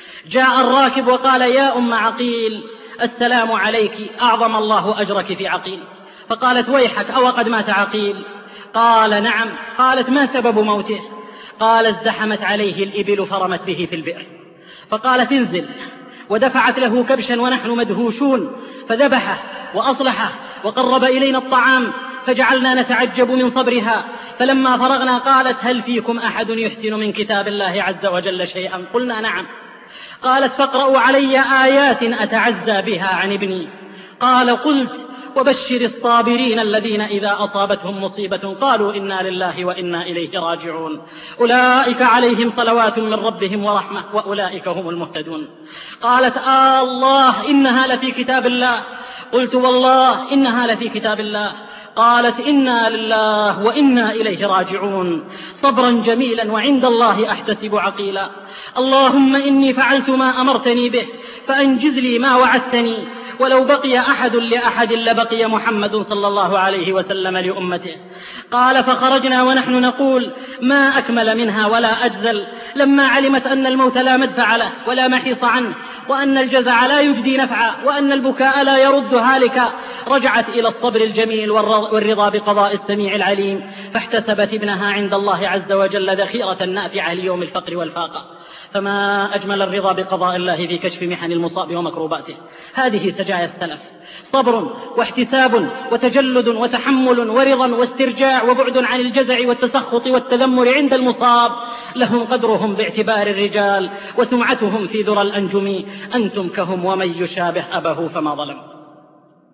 جاء الراكب وقال: يا أم عقيل، السلام عليك، أعظم الله أجرك في عقيل. فقالت: ويحك، أو قد مات عقيل؟ قال: نعم. قالت: ما سبب موته؟ قال: ازدحمت عليه الإبل فرمت به في البئر. فقالت: انزل. ودفعت له كبشا ونحن مدهوشون، فذبحه وأصلحه وقرب إلينا الطعام، فجعلنا نتعجب من صبرها. فلما فرغنا قالت: هل فيكم أحد يحسن من كتاب الله عز وجل شيئا؟ قلنا: نعم. قالت: فاقرأوا علي آيات أتعزى بها عن ابني. قال: قلت: وبشر الصابرين الذين إذا أصابتهم مصيبة قالوا إنا لله وإنا إليه راجعون، أولئك عليهم صلوات من ربهم ورحمة وأولئك هم المهتدون. قالت: الله، إنها لفي كتاب الله. قلت: والله إنها لفي كتاب الله. قالت: إنا لله وإنا إليه راجعون، صبرا جميلا وعند الله أحتسب عقيلا. اللهم إني فعلت ما أمرتني به، فأنجز لي ما وعدتني، ولو بقي أحد لأحد لبقي محمد صلى الله عليه وسلم لأمته. قال: فخرجنا ونحن نقول: ما أكمل منها ولا أجزل، لما علمت أن الموت لا مدفع له ولا محيص عنه، وأن الجزع لا يجدي نفعا، وأن البكاء لا يرد هالكا، رجعت إلى الصبر الجميل والرضا بقضاء السميع العليم، فاحتسبت ابنها عند الله عز وجل ذخيرة نافعة ليوم الفقر والفاقة. فما أجمل الرضا بقضاء الله في كشف محن المصاب ومكروباته. هذه سجايا السلف: صبر واحتساب وتجلد وتحمل ورضا واسترجاع وبعد عن الجزع والتسخط والتذمر عند المصاب. لهم قدرهم باعتبار الرجال وسمعتهم في ذرى الأنجم، أنتم كهم ومن يشابه أبه فما ظلم.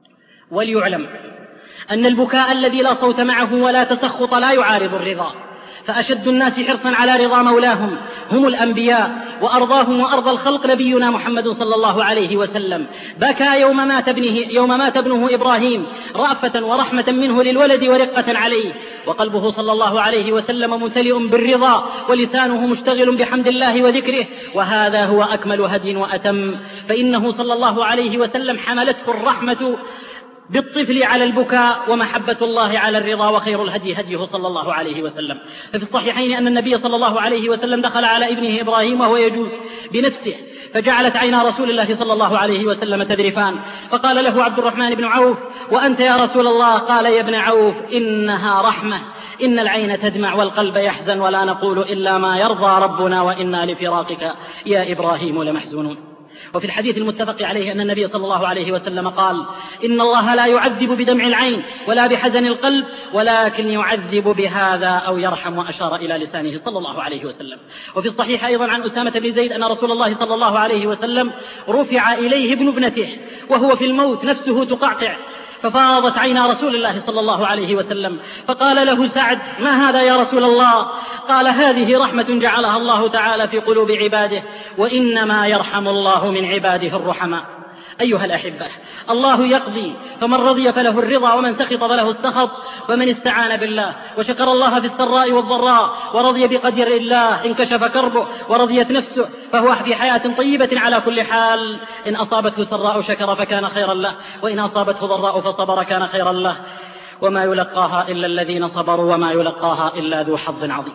وليعلم أن البكاء الذي لا صوت معه ولا تسخط لا يعارض الرضا، فأشد الناس حرصا على رضا مولاهم هم الأنبياء، وأرضاهم وأرضى الخلق نبينا محمد صلى الله عليه وسلم. بكى يوم مات ابنه إبراهيم رأفة ورحمة منه للولد ورقة عليه، وقلبه صلى الله عليه وسلم ممتلئ بالرضا ولسانه مشتغل بحمد الله وذكره، وهذا هو أكمل هدي وأتم، فإنه صلى الله عليه وسلم حملته الرحمة بالطفل على البكاء ومحبة الله على الرضا، وخير الهدي هديه صلى الله عليه وسلم. ففي الصحيحين أن النبي صلى الله عليه وسلم دخل على ابنه إبراهيم وهو يجوز بنفسه، فجعلت عينا رسول الله صلى الله عليه وسلم تذرفان، فقال له عبد الرحمن بن عوف: وأنت يا رسول الله؟ قال: يا ابن عوف، إنها رحمة، إن العين تدمع والقلب يحزن، ولا نقول إلا ما يرضى ربنا، وإنا لفراقك يا إبراهيم لمحزونون. وفي الحديث المتفق عليه أن النبي صلى الله عليه وسلم قال: إن الله لا يعذب بدمع العين ولا بحزن القلب، ولكن يعذب بهذا أو يرحم، وأشار إلى لسانه صلى الله عليه وسلم. وفي الصحيح أيضا عن أسامة بن زيد أن رسول الله صلى الله عليه وسلم رفع إليه ابن ابنته وهو في الموت نفسه تقعقع، ففاضت عينا رسول الله صلى الله عليه وسلم، فقال له سعد: ما هذا يا رسول الله؟ قال: هذه رحمة جعلها الله تعالى في قلوب عباده، وإنما يرحم الله من عباده الرحماء. أيها الأحبة، الله يقضي، فمن رضي فله الرضا، ومن سخط فله السخط، ومن استعان بالله وشكر الله في السراء والضراء ورضي بقدر الله انكشف كربه ورضيت نفسه، فهو في حياة طيبة على كل حال. إن أصابته سراء شكر فكان خيرا له، وإن أصابته ضراء فصبر كان خيرا له، وما يلقاها إلا الذين صبروا وما يلقاها إلا ذو حظ عظيم.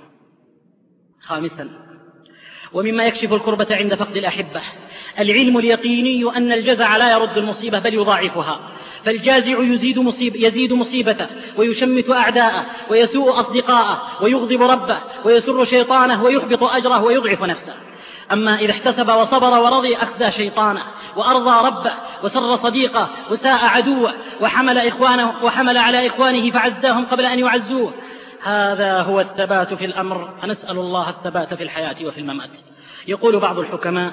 خامسا، ومما يكشف الكربة عند فقد الأحبة العلم اليقيني أن الجزع لا يرد المصيبة بل يضاعفها، فالجازع يزيد مصيبته ويشمت أعداءه ويسوء أصدقاءه ويغضب ربه ويسر شيطانه ويحبط أجره ويضعف نفسه. أما إذا احتسب وصبر ورضي أخزى شيطانه وأرضى ربه وسر صديقه وساء عدوه وحمل على إخوانه فعزاهم قبل أن يعزوه. هذا هو الثبات في الأمر، فنسأل الله الثبات في الحياة وفي الممات. يقول بعض الحكماء: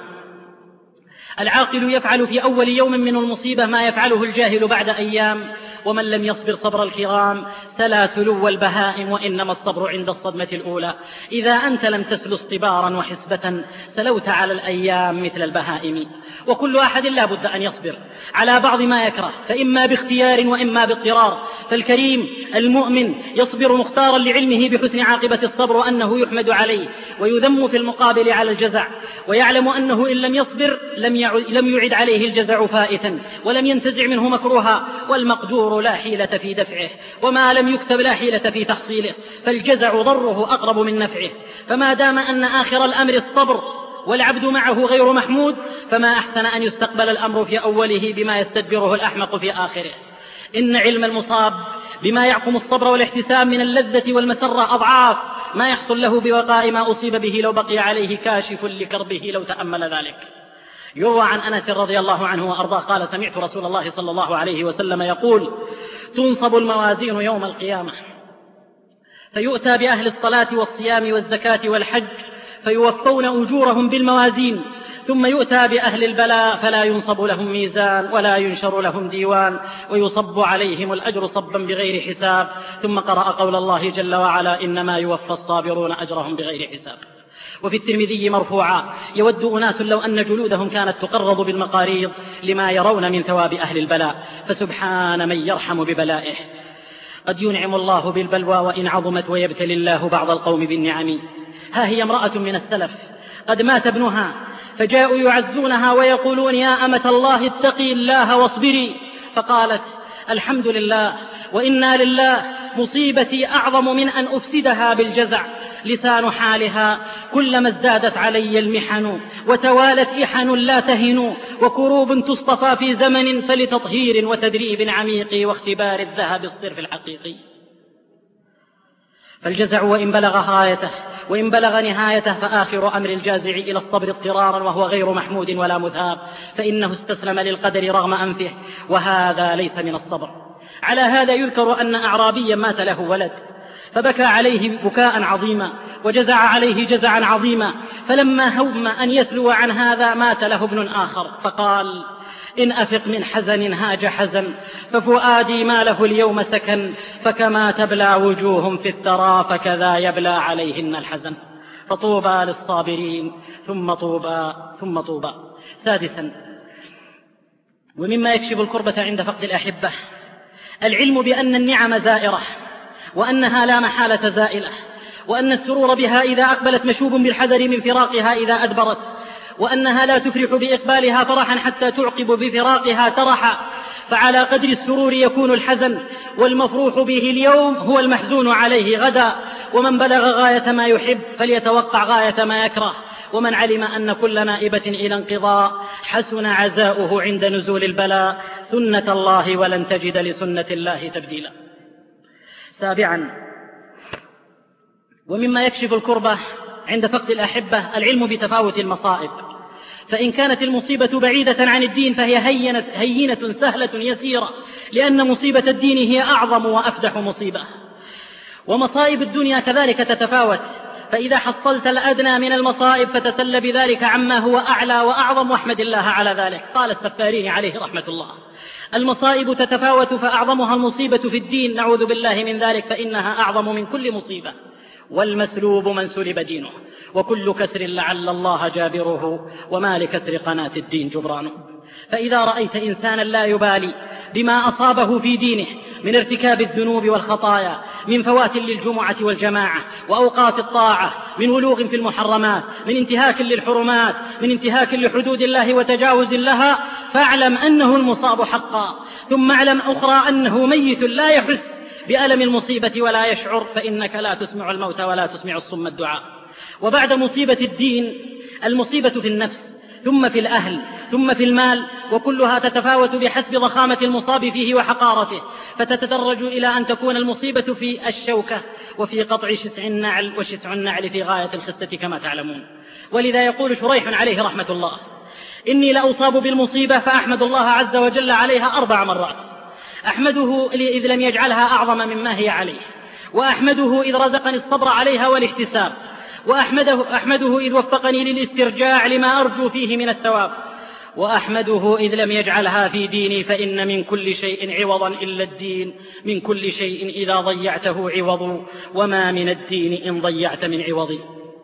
العاقل يفعل في أول يوم من المصيبة ما يفعله الجاهل بعد أيام، ومن لم يصبر صبر الكرام سلا سلو البهائم، وإنما الصبر عند الصدمة الأولى. إذا أنت لم تسل اصطبارا وحسبة سلوت على الأيام مثل البهائم. وكل أحد لا بد أن يصبر على بعض ما يكره، فإما باختيار وإما باضطرار. فالكريم المؤمن يصبر مختارا لعلمه بحسن عاقبة الصبر وأنه يحمد عليه، ويذم في المقابل على الجزع، ويعلم أنه إن لم يصبر لم يعد عليه الجزع فائتا، ولم ينتزع منه مكروها، والمقدور لا حيلة في دفعه، وما لم يكتب لا حيلة في تحصيله، فالجزع ضره أقرب من نفعه. فما دام أن آخر الأمر الصبر والعبد معه غير محمود، فما أحسن أن يستقبل الأمر في أوله بما يستدبره الأحمق في آخره. إن علم المصاب بما يعقم الصبر والاحتساب من اللذة والمسرة أضعاف ما يحصل له بوقاء ما أصيب به لو بقي عليه كاشف لكربه لو تأمل ذلك. يروى عن أنس رضي الله عنه وأرضاه قال: سمعت رسول الله صلى الله عليه وسلم يقول: تنصب الموازين يوم القيامة، فيؤتى بأهل الصلاة والصيام والزكاة والحج فيوفون أجورهم بالموازين، ثم يؤتى بأهل البلاء فلا ينصب لهم ميزان ولا ينشر لهم ديوان، ويصب عليهم الأجر صبا بغير حساب. ثم قرأ قول الله جل وعلا: إنما يوفى الصابرون أجرهم بغير حساب. وفي الترمذي مرفوعا: يود أناس لو أن جلودهم كانت تقرض بالمقاريض لما يرون من ثواب أهل البلاء، فسبحان من يرحم ببلائه. قد ينعم الله بالبلوى وإن عظمت، ويبتلي الله بعض القوم بالنعم. ها هي امرأة من السلف قد مات ابنها، فجاءوا يعزونها ويقولون: يا أمة الله اتقي الله واصبري، فقالت: الحمد لله وإنا لله، مصيبتي أعظم من أن أفسدها بالجزع. لسان حالها: كلما ازدادت علي المحن وتوالت إحن لا تهن، وكروب تصطفى في زمن فلتطهير وتدريب عميق واختبار الذهب الصرف الحقيقي. فالجزع وإن بلغ غايته وإن بلغ نهايته فآخر أمر الجازع إلى الصبر اضطرارا، وهو غير محمود ولا مذهاب، فإنه استسلم للقدر رغم أنفه، وهذا ليس من الصبر. على هذا يذكر أن أعرابيا مات له ولد، فبكى عليه بكاء عظيما وجزع عليه جزعا عظيما، فلما هم أن يسلو عن هذا مات له ابن آخر، فقال: إن أفق من حزن هاج حزن ففؤادي ما له اليوم سكن فكما تبلى وجوه في الثرى فكذا يبلى عليهن الحزن فطوبى للصابرين ثم طوبى ثم طوبى. سادسا، ومما يكشف الكربة عند فقد الأحبة العلم بأن النعم زائرة وأنها لا محالة زائلة، وأن السرور بها إذا أقبلت مشوب بالحذر من فراقها إذا أدبرت، وأنها لا تفرح بإقبالها فرحا حتى تعقب بفراقها ترحا، فعلى قدر السرور يكون الحزن، والمفروح به اليوم هو المحزون عليه غدا، ومن بلغ غاية ما يحب فليتوقع غاية ما يكره، ومن علم أن كل نائبة إلى انقضاء حسن عزاؤه عند نزول البلاء سنة الله ولن تجد لسنة الله تبديلا. سابعا، ومما يكشف الكربة عند فقد الأحبة العلم بتفاوت المصائب، فإن كانت المصيبة بعيدة عن الدين فهي هينة سهلة يسيرة، لأن مصيبة الدين هي أعظم وأفدح مصيبة، ومصائب الدنيا كذلك تتفاوت، فإذا حصلت الأدنى من المصائب فتسل بذلك عما هو أعلى وأعظم واحمد الله على ذلك. قال السفاريني عليه رحمة الله: المصائب تتفاوت فأعظمها المصيبة في الدين، نعوذ بالله من ذلك، فإنها أعظم من كل مصيبة، والمسلوب من سلب دينه، وكل كسر لعل الله جابره، وما لكسر قناة الدين جبرانه. فإذا رأيت إنسانا لا يبالي بما أصابه في دينه من ارتكاب الذنوب والخطايا، من فوات للجمعة والجماعة وأوقات الطاعة، من ولوغ في المحرمات، من انتهاك للحرمات، من انتهاك لحدود الله وتجاوز لها، فاعلم أنه المصاب حقا، ثم اعلم أخرى أنه ميت لا يحس بألم المصيبة ولا يشعر، فإنك لا تسمع الموت ولا تسمع الصم الدعاء. وبعد مصيبة الدين المصيبة في النفس، ثم في الأهل، ثم في المال، وكلها تتفاوت بحسب ضخامة المصاب فيه وحقارته، فتتدرج إلى أن تكون المصيبة في الشوكة وفي قطع شسع النعل، وشسع النعل في غاية الخسة كما تعلمون. ولذا يقول شريح عليه رحمة الله: إني لأصاب بالمصيبة فأحمد الله عز وجل عليها 4 مرات، أحمده إذ لم يجعلها أعظم مما هي عليه، وأحمده إذ رزقني الصبر عليها والاحتساب، وأحمده إذ وفقني للاسترجاع لما أرجو فيه من الثواب، وأحمده إذ لم يجعلها في ديني، فإن من كل شيء عوضا إلا الدين، من كل شيء إذا ضيعته عوض، وما من الدين إن ضيعت من عوض.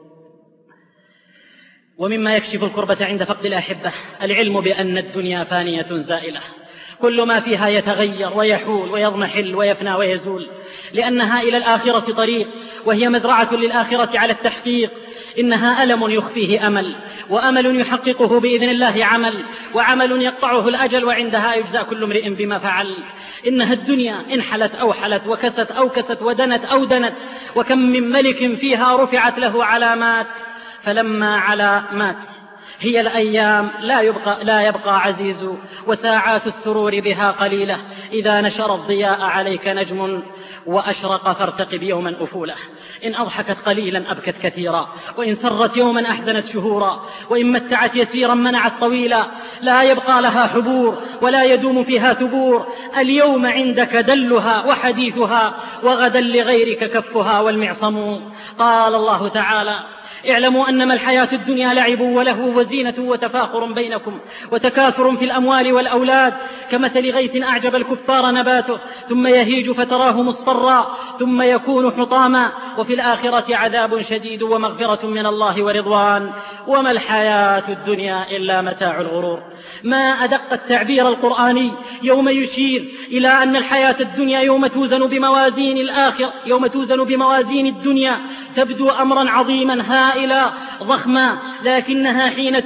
ومما يكشف الكربة عند فقد الأحبة العلم بأن الدنيا فانية زائلة، كل ما فيها يتغير ويحول ويضمحل ويفنى ويزول، لأنها إلى الآخرة طريق، وهي مزرعة للآخرة على التحقيق. إنها ألم يخفيه أمل، وأمل يحققه بإذن الله عمل، وعمل يقطعه الأجل، وعندها يجزى كل امرئ بما فعل. إنها الدنيا إن حلت أو حلت، وكست أو كست، ودنت أو دنت، وكم من ملك فيها رفعت له علامات فلما علا مات. هي الأيام لا يبقى عزيز، وساعات السرور بها قليلة، إذا نشر الضياء عليك نجم وأشرق فارتقب يوما أفوله. إن أضحكت قليلا أبكت كثيرا، وإن سرت يوما أحزنت شهورا، وإن متعت يسيرا منعت طويلا، لا يبقى لها حبور ولا يدوم فيها ثبور. اليوم عندك دلها وحديثها، وغدا لغيرك كفها والمعصم. قال الله تعالى: اعلموا أنما الحياة الدنيا لعب ولهو وزينة وتفاخر بينكم وتكاثر في الأموال والأولاد، كمثل غيث أعجب الكفار نباته ثم يهيج فتراه مصفرا ثم يكون حطاما، وفي الآخرة عذاب شديد ومغفرة من الله ورضوان، وما الحياة الدنيا إلا متاع الغرور. ما أدق التعبير القرآني يوم يشير إلى أن الحياة الدنيا يوم توزن بموازين الآخرة، يوم توزن بموازين الدنيا تبدو أمرا عظيما هائلا ضخما، لكنها حين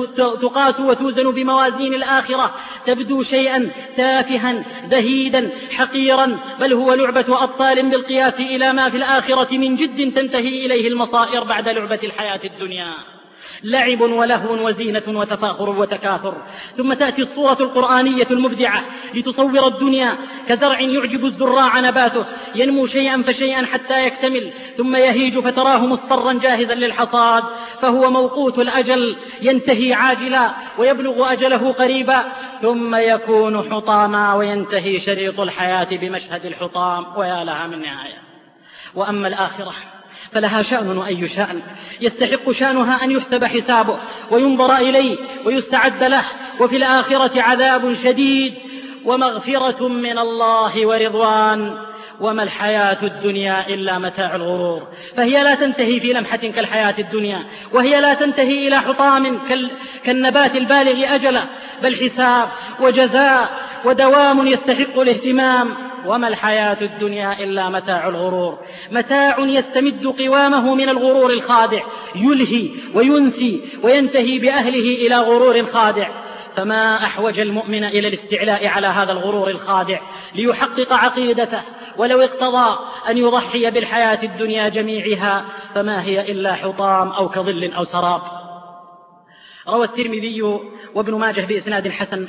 تقاس وتوزن بموازين الآخرة تبدو شيئا تافها زهيدا حقيرا، بل هو لعبة أطفال بالقياس إلى ما في الآخرة من جد تنتهي إليه المصائر بعد لعبة الحياة الدنيا. لعب ولهو وزينة وتفاخر وتكاثر. ثم تأتي الصورة القرآنية المبدعة لتصور الدنيا كزرع يعجب الزراع نباته، ينمو شيئا فشيئا حتى يكتمل، ثم يهيج فتراه مصفرا جاهزا للحصاد، فهو موقوت الأجل ينتهي عاجلا ويبلغ أجله قريبا، ثم يكون حطاما وينتهي شريط الحياة بمشهد الحطام، ويا لها من نهاية. وأما الآخرة فلها شأن وأي شأن، يستحق شأنها أن يحسب حسابه وينظر إليه ويستعد له، وفي الآخرة عذاب شديد ومغفرة من الله ورضوان. وما الحياة الدنيا إلا متاع الغرور، فهي لا تنتهي في لمحة كالحياة الدنيا، وهي لا تنتهي إلى حطام كالنبات البالغ أجله، بل حساب وجزاء ودوام يستحق الاهتمام. وما الحياة الدنيا إلا متاع الغرور، متاع يستمد قوامه من الغرور الخادع، يلهي وينسي وينتهي بأهله إلى غرور خادع. فما أحوج المؤمن إلى الاستعلاء على هذا الغرور الخادع ليحقق عقيدته، ولو اقتضى أن يضحي بالحياة الدنيا جميعها، فما هي إلا حطام أو كظل أو سراب. روى الترمذي وابن ماجه بإسناد حسن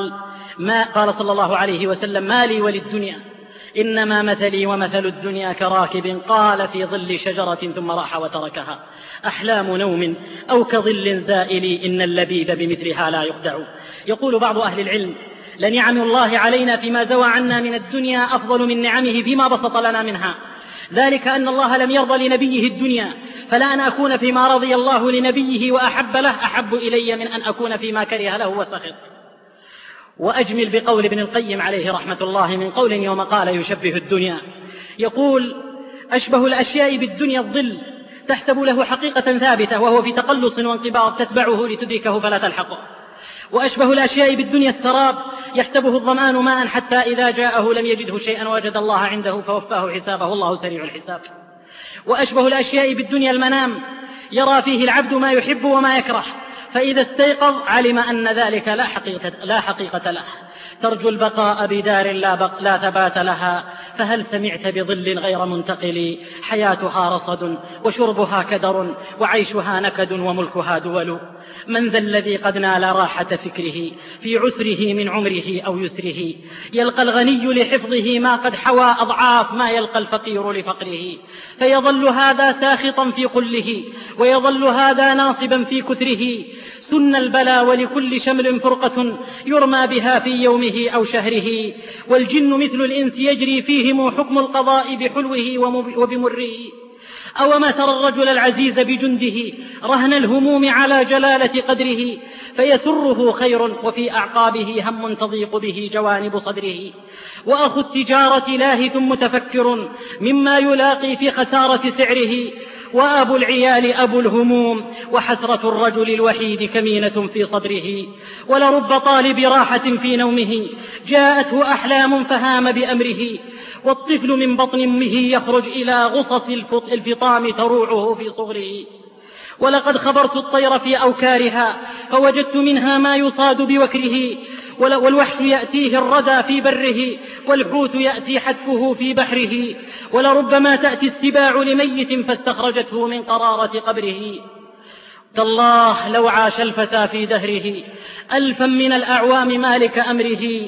قال صلى الله عليه وسلم: ما لي وللدنيا إنما مثلي ومثل الدنيا كراكب قال في ظل شجرة ثم راح وتركها، أحلام نوم أو كظل زائل إن اللبيب بمثلها لا يخدع. يقول بعض أهل العلم: لنعم الله علينا فيما زوى عنا من الدنيا أفضل من نعمه فيما بسط لنا منها، ذلك أن الله لم يرضى لنبيه الدنيا، فلا أن أكون فيما رضي الله لنبيه وأحب له أحب إلي من أن أكون فيما كره له وسخط. وأجمل بقول ابن القيم عليه رحمة الله من قول يوم قال يشبه الدنيا، يقول: أشبه الأشياء بالدنيا الظل تحسب له حقيقة ثابتة وهو في تقلص وانقباض تتبعه لتدركه فلا تلحقه. وأشبه الأشياء بالدنيا السراب يحسبه الظمآن ماء حتى إذا جاءه لم يجده شيئا وجد الله عنده فوفاه حسابه والله سريع الحساب. وأشبه الأشياء بالدنيا المنام يرى فيه العبد ما يحب وما يكره، فإذا استيقظ علم أن ذلك لا حقيقة له. ترجو البقاء بدار لا ثبات لها، فهل سمعت بظل غير منتقل؟ حياتها رصد وشربها كدر وعيشها نكد وملكها دول. من ذا الذي قد نال راحة فكره في عسره من عمره أو يسره؟ يلقى الغني لحفظه ما قد حوى أضعاف ما يلقى الفقير لفقره، فيظل هذا ساخطا في قله ويظل هذا ناصبا في كثره. سن البلا ولكل شمل فرقة يرمى بها في يومه أو شهره، والجن مثل الإنس يجري فيهم حكم القضاء بحلوه وبمره. أو ما ترى الرجل العزيز بجنده رهن الهموم على جلالة قدره، فيسره خير وفي أعقابه هم تضيق به جوانب صدره. وأخو التجارة لاهث متفكر مما يلاقي في خسارة سعره، وأبو العيال أبو الهموم وحسرة الرجل الوحيد كمينة في صدره. ولرب طالب راحة في نومه جاءته أحلام فهام بأمره، والطفل من بطن أمه يخرج إلى غصص الفطام تروعه في صغره. ولقد خبرت الطير في أوكارها فوجدت منها ما يصاد بوكره، والوحش يأتيه الردى في بره والحوت يأتي حتفه في بحره. ولربما تأتي السباع لميت فاستخرجته من قرارة قبره. تالله لو عاش الفتى في دهره 1000 من الأعوام مالك أمره،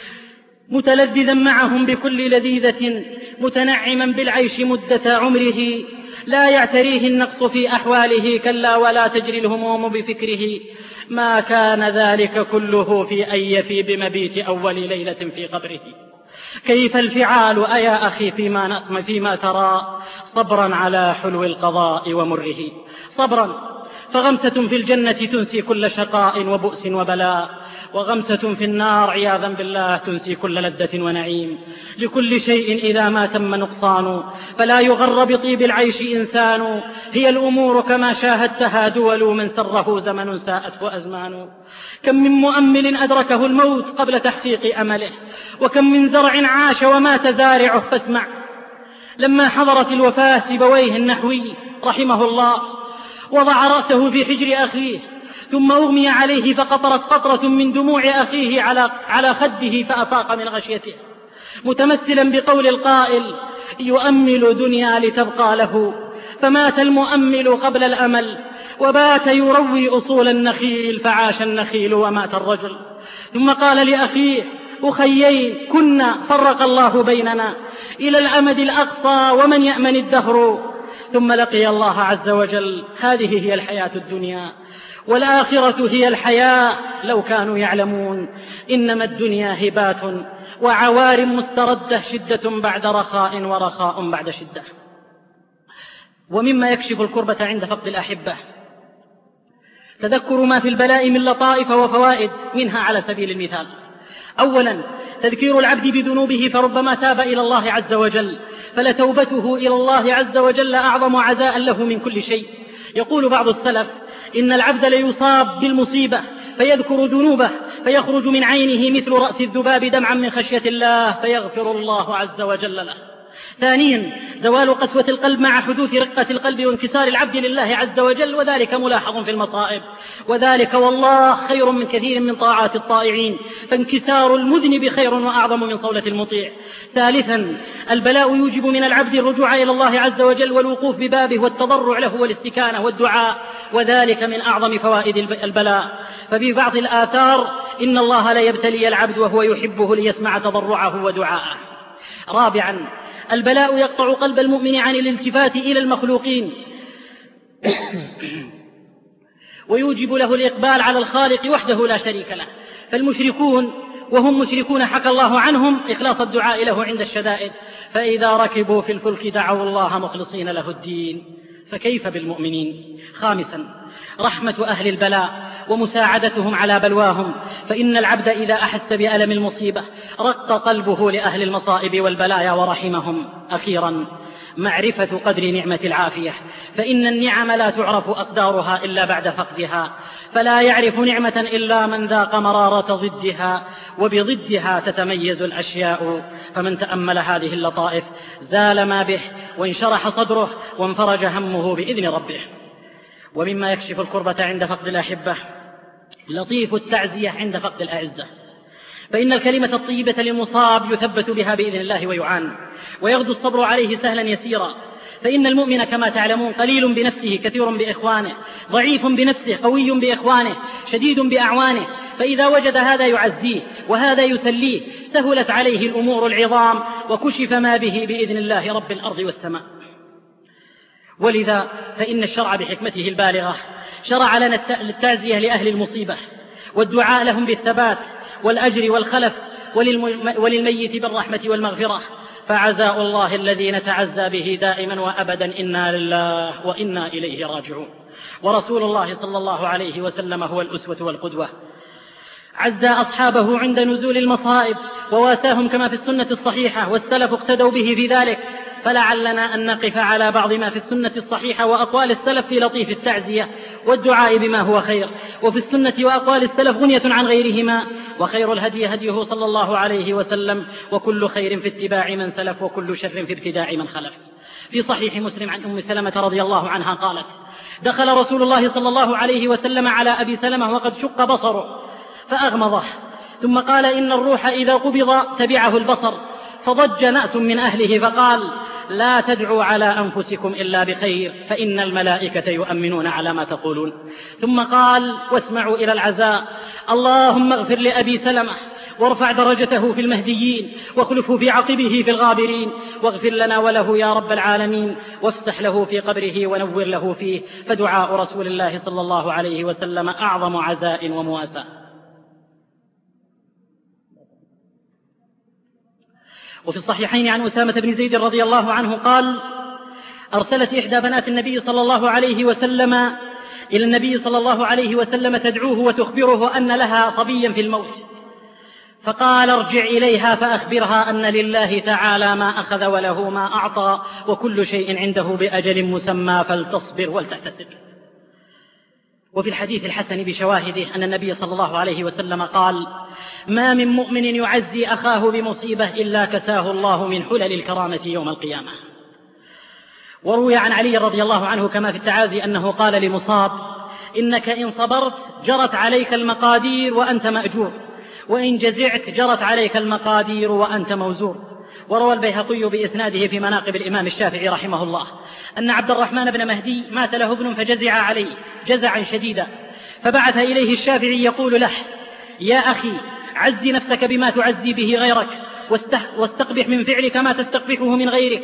متلذذا معهم بكل لذيذة متنعما بالعيش مدة عمره. لا يعتريه النقص في أحواله كلا ولا تجري الهموم بفكره، ما كان ذلك كله في أن يفي بمبيت أول ليلة في قبره. كيف الفعال أيا أخي فيما ترى؟ صبرا على حلو القضاء ومره، صبرا فغمسة في الجنة تنسي كل شقاء وبؤس وبلاء، وغمسة في النار عياذا بالله تنسي كل لذة ونعيم. لكل شيء إذا ما تم نقصان فلا يغر بطيب العيش إنسان. هي الأمور كما شاهدتها دول من سره زمن ساءته أزمان. كم من مؤمل أدركه الموت قبل تحقيق أمله، وكم من زرع عاش ومات زارعه. فاسمع لما حضرت الوفاة سيبويه النحوي رحمه الله وضع رأسه في حجر أخيه ثم أغمي عليه فقطرت قطرة من دموع أخيه على خده فأفاق من غشيته، متمثلا بقول القائل: يؤمل دنيا لتبقى له، فمات المؤمل قبل الأمل، وبات يروي أصول النخيل فعاش النخيل ومات الرجل. ثم قال لأخيه: أخيين كنا فرق الله بيننا إلى الأمد الأقصى ومن يأمن الدهر. ثم لقي الله عز وجل. هذه هي الحياة الدنيا، والآخرة هي الحياة لو كانوا يعلمون. إنما الدنيا هبات وعوار مستردة، شدة بعد رخاء ورخاء بعد شدة. ومما يكشف الكربة عند فقد الأحبة تذكر ما في البلاء من لطائف وفوائد، منها على سبيل المثال: أولا تذكير العبد بذنوبه، فربما تاب إلى الله عز وجل، فلتوبته إلى الله عز وجل أعظم عزاء له من كل شيء. يقول بعض السلف: إن العبد ليصاب بالمصيبة فيذكر ذنوبه فيخرج من عينه مثل رأس الذباب دمعا من خشية الله فيغفر الله عز وجل له. ثانيا زوال قسوة القلب مع حدوث رقة القلب وانكسار العبد لله عز وجل، وذلك ملاحظ في المصائب، وذلك والله خير من كثير من طاعات الطائعين، فانكسار المذنب خير وأعظم من صولة المطيع. ثالثا البلاء يوجب من العبد الرجوع إلى الله عز وجل والوقوف ببابه والتضرع له والاستكانة والدعاء، وذلك من أعظم فوائد البلاء. ففي بعض الآثار: إن الله لا يبتلي العبد وهو يحبه ليسمع تضرعه ودعاءه. رابعا البلاء يقطع قلب المؤمن عن الالتفات إلى المخلوقين ويوجب له الإقبال على الخالق وحده لا شريك له. فالمشركون وهم مشركون حكى الله عنهم إخلاص الدعاء له عند الشدائد، فإذا ركبوا في الفلك دعوا الله مخلصين له الدين، فكيف بالمؤمنين؟ خامسا رحمة أهل البلاء ومساعدتهم على بلواهم، فإن العبد إذا أحس بألم المصيبة رق قلبه لأهل المصائب والبلايا ورحمهم. أخيرا معرفة قدر نعمة العافية، فإن النعم لا تعرف أقدارها إلا بعد فقدها، فلا يعرف نعمة إلا من ذاق مرارة ضدها، وبضدها تتميز الأشياء. فمن تأمل هذه اللطائف زال ما به وانشرح صدره وانفرج همه بإذن ربه. ومما يكشف الكربة عند فقد الأحبة لطيف التعزية عند فقد الأعزة، فإن الكلمة الطيبة للمصاب يثبت بها بإذن الله ويعان، ويغدو الصبر عليه سهلا يسيرا. فإن المؤمن كما تعلمون قليل بنفسه كثير بإخوانه، ضعيف بنفسه قوي بإخوانه، شديد بأعوانه، فإذا وجد هذا يعزيه وهذا يسليه سهلت عليه الأمور العظام وكشف ما به بإذن الله رب الأرض والسماء. ولذا فإن الشرع بحكمته البالغة شرع لنا التعزية لأهل المصيبة والدعاء لهم بالثبات والأجر والخلف، وللميت بالرحمة والمغفرة، فعزاء الله الذي نتعزى به دائما وأبدا إنا لله وإنا إليه راجعون. ورسول الله صلى الله عليه وسلم هو الأسوة والقدوة، عزى أصحابه عند نزول المصائب وواساهم كما في السنة الصحيحة، والسلف اقتدوا به في ذلك. فلعلنا أن نقف على بعض ما في السنة الصحيحة وأقوال السلف في لطيف التعزية والدعاء بما هو خير، وفي السنة وأقوال السلف غنية عن غيرهما. وخير الهدي هديه صلى الله عليه وسلم، وكل خير في اتباع من سلف، وكل شر في ابتداع من خلف. في صحيح مسلم عن أم سلمة رضي الله عنها قالت: دخل رسول الله صلى الله عليه وسلم على أبي سلمة وقد شق بصره فأغمضه، ثم قال: إن الروح إذا قبض تبعه البصر. فضج ناس من أهله فقال: لا تدعوا على أنفسكم إلا بخير، فإن الملائكة يؤمنون على ما تقولون. ثم قال: واسمعوا إلى العزاء: اللهم اغفر لأبي سلمة وارفع درجته في المهديين، واخلفه في عقبه في الغابرين، واغفر لنا وله يا رب العالمين، وافسح له في قبره ونور له فيه. فدعاء رسول الله صلى الله عليه وسلم أعظم عزاء ومواساة. وفي الصحيحين عن أسامة بن زيد رضي الله عنه قال: أرسلت إحدى بنات النبي صلى الله عليه وسلم إلى النبي صلى الله عليه وسلم تدعوه وتخبره أن لها صبيا في الموت، فقال: ارجع إليها فأخبرها أن لله تعالى ما أخذ وله ما أعطى، وكل شيء عنده بأجل مسمى، فلتصبر ولتحتسب. وفي الحديث الحسن بشواهده أن النبي صلى الله عليه وسلم قال: ما من مؤمن يعزي أخاه بمصيبة إلا كساه الله من حلل الكرامة يوم القيامة. وروي عن علي رضي الله عنه كما في التعازي أنه قال لمصاب: إنك إن صبرت جرت عليك المقادير وأنت مأجور، وإن جزعت جرت عليك المقادير وأنت موزور. وروى البيهقي بإسناده في مناقب الإمام الشافعي رحمه الله أن عبد الرحمن بن مهدي مات له ابن فجزع عليه جزعا شديدا، فبعث إليه الشافعي يقول له: يا أخي عزي نفسك بما تعزي به غيرك، واستقبح من فعلك ما تستقبحه من غيرك،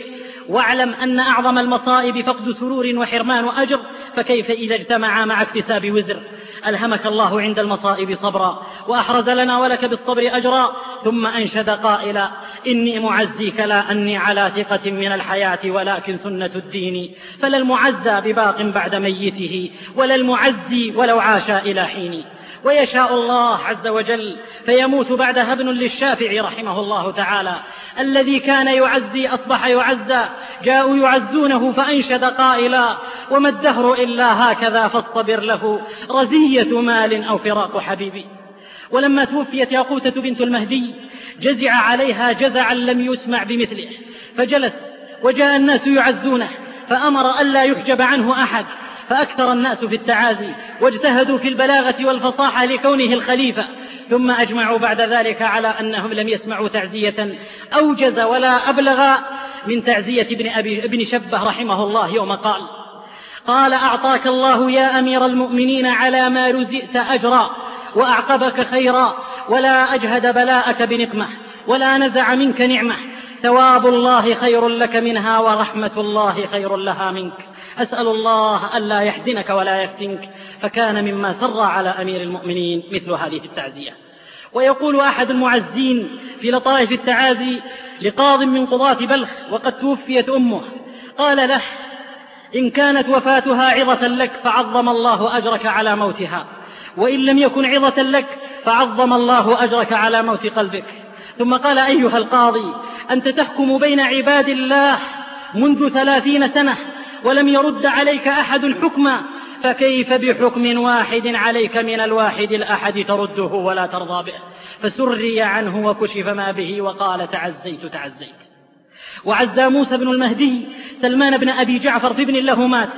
واعلم أن أعظم المصائب فقد سرور وحرمان أجر، فكيف إذا اجتمعا مع اكتساب وزر. ألهمك الله عند المصائب صبرا، وأحرز لنا ولك بالصبر أجرا. ثم أنشد قائلا: إني معزيك لا أني على ثقة من الحياة ولكن سنة الدين، فلا المعزى بباق بعد ميته ولا المعزي ولو عاش إلى حين. ويشاء الله عز وجل فيموت بعدها ابن للشافعي رحمه الله تعالى: الذي كان يعزي أصبح يعزى، جاءوا يعزونه فأنشد قائلا: وما الدهر إلا هكذا فاصطبر له، رزية مال أو فراق حبيبي. ولما توفيت ياقوتة بنت المهدي جزع عليها جزعا لم يسمع بمثله، فجلس وجاء الناس يعزونه، فأمر ألا يحجب عنه أحد، فأكثر الناس في التعازي واجتهدوا في البلاغة والفصاحة لكونه الخليفة، ثم أجمعوا بعد ذلك على أنهم لم يسمعوا تعزية أوجز ولا أبلغ من تعزية ابن شبه رحمه الله يوم قال: أعطاك الله يا أمير المؤمنين على ما رزقت أجرا، وأعقبك خيرا، ولا أجهد بلاءك بنقمة، ولا نزع منك نعمة، ثواب الله خير لك منها، ورحمة الله خير لها منك. أسأل الله ألا يحزنك ولا يفتنك. فكان مما سر على أمير المؤمنين مثل هذه التعزية. ويقول أحد المعزين في لطائف التعازي لقاض من قضاة بلخ وقد توفيت أمه، قال له: إن كانت وفاتها عظة لك فعظم الله أجرك على موتها، وإن لم يكن عظة لك فعظم الله أجرك على موت قلبك. ثم قال: أيها القاضي، أنت تحكم بين عباد الله منذ 30 سنة ولم يرد عليك أحد حكما، فكيف بحكم واحد عليك من الواحد الأحد ترده ولا ترضى به؟ فسري عنه وكشف ما به، وقال: تعزيت. وعزى موسى بن المهدي سلمان بن أبي جعفر في ابن له مات،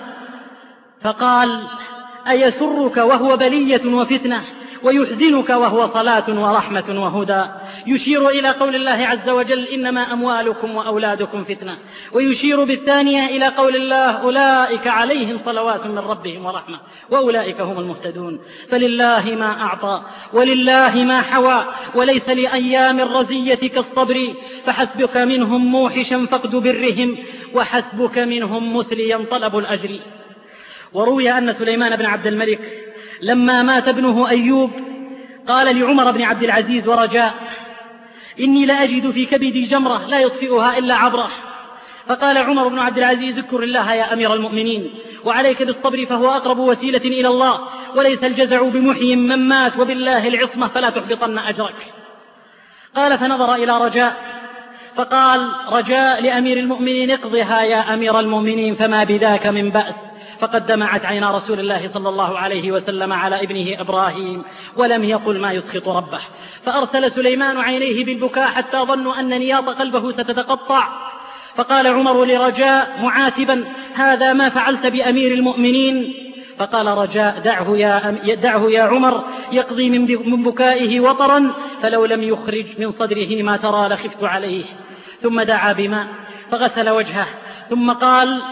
فقال: أيسرك وهو بلية وفتنة، ويحزنك وهو صلاة ورحمة وهدى؟ يشير إلى قول الله عز وجل: إنما أموالكم وأولادكم فتنة، ويشير بالثانية إلى قول الله: أولئك عليهم صلوات من ربهم ورحمة وأولئك هم المهتدون. فلله ما أعطى ولله ما حوى، وليس لأيام الرزية كالصبر، فحسبك منهم موحشا فقد برهم، وحسبك منهم مثليا طلب الأجر. وروي أن سليمان بن عبد الملك لما مات ابنه أيوب قال لعمر بن عبد العزيز ورجاء: إني لأجد في كبدي جمرة لا يطفئها إلا عبره. فقال عمر بن عبد العزيز: اذكر الله يا أمير المؤمنين، وعليك بالصبر فهو أقرب وسيلة إلى الله، وليس الجزع بمحيي من مات، وبالله العصمة فلا تحبطن أجرك. قال: فنظر إلى رجاء فقال: رجاء لأمير المؤمنين اقضها يا أمير المؤمنين، فما بذاك من بأس. فقد دمعت عينا رسول الله صلى الله عليه وسلم على ابنه إبراهيم، ولم يقل ما يسخط ربه. فأرسل سليمان عينيه بالبكاء حتى ظنوا أن نياط قلبه ستتقطع. فقال عمر لرجاء معاتبا: هذا ما فعلت بأمير المؤمنين؟ فقال رجاء: دعه يا عمر يقضي من بكائه وطرا، فلو لم يخرج من صدره ما ترى لخفت عليه. ثم دعا بماء فغسل وجهه، ثم قال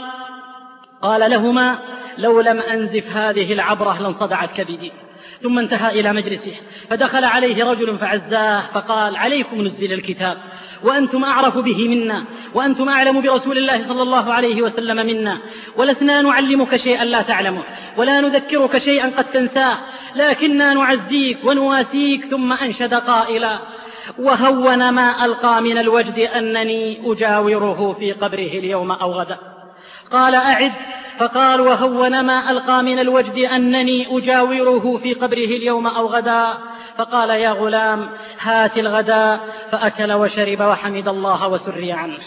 لهما: لو لم أنزف هذه العبرة لانصدعت كبدي. ثم انتهى إلى مجلسه، فدخل عليه رجل فعزاه فقال: عليكم نزل الكتاب، وأنتم أعرف به منا، وأنتم أعلم برسول الله صلى الله عليه وسلم منا، ولسنا نعلمك شيئا لا تعلمه، ولا نذكرك شيئا قد تنساه، لكننا نعزيك ونواسيك. ثم أنشد قائلا: وهون ما ألقى من الوجد أنني أجاوره في قبره اليوم أو غدا. قال: أعد. فقال: وهون ما ألقى من الوجد أنني أجاوره في قبره اليوم أو غدا. فقال: يا غلام هات الغداء. فأكل وشرب وحمد الله وسري عنه.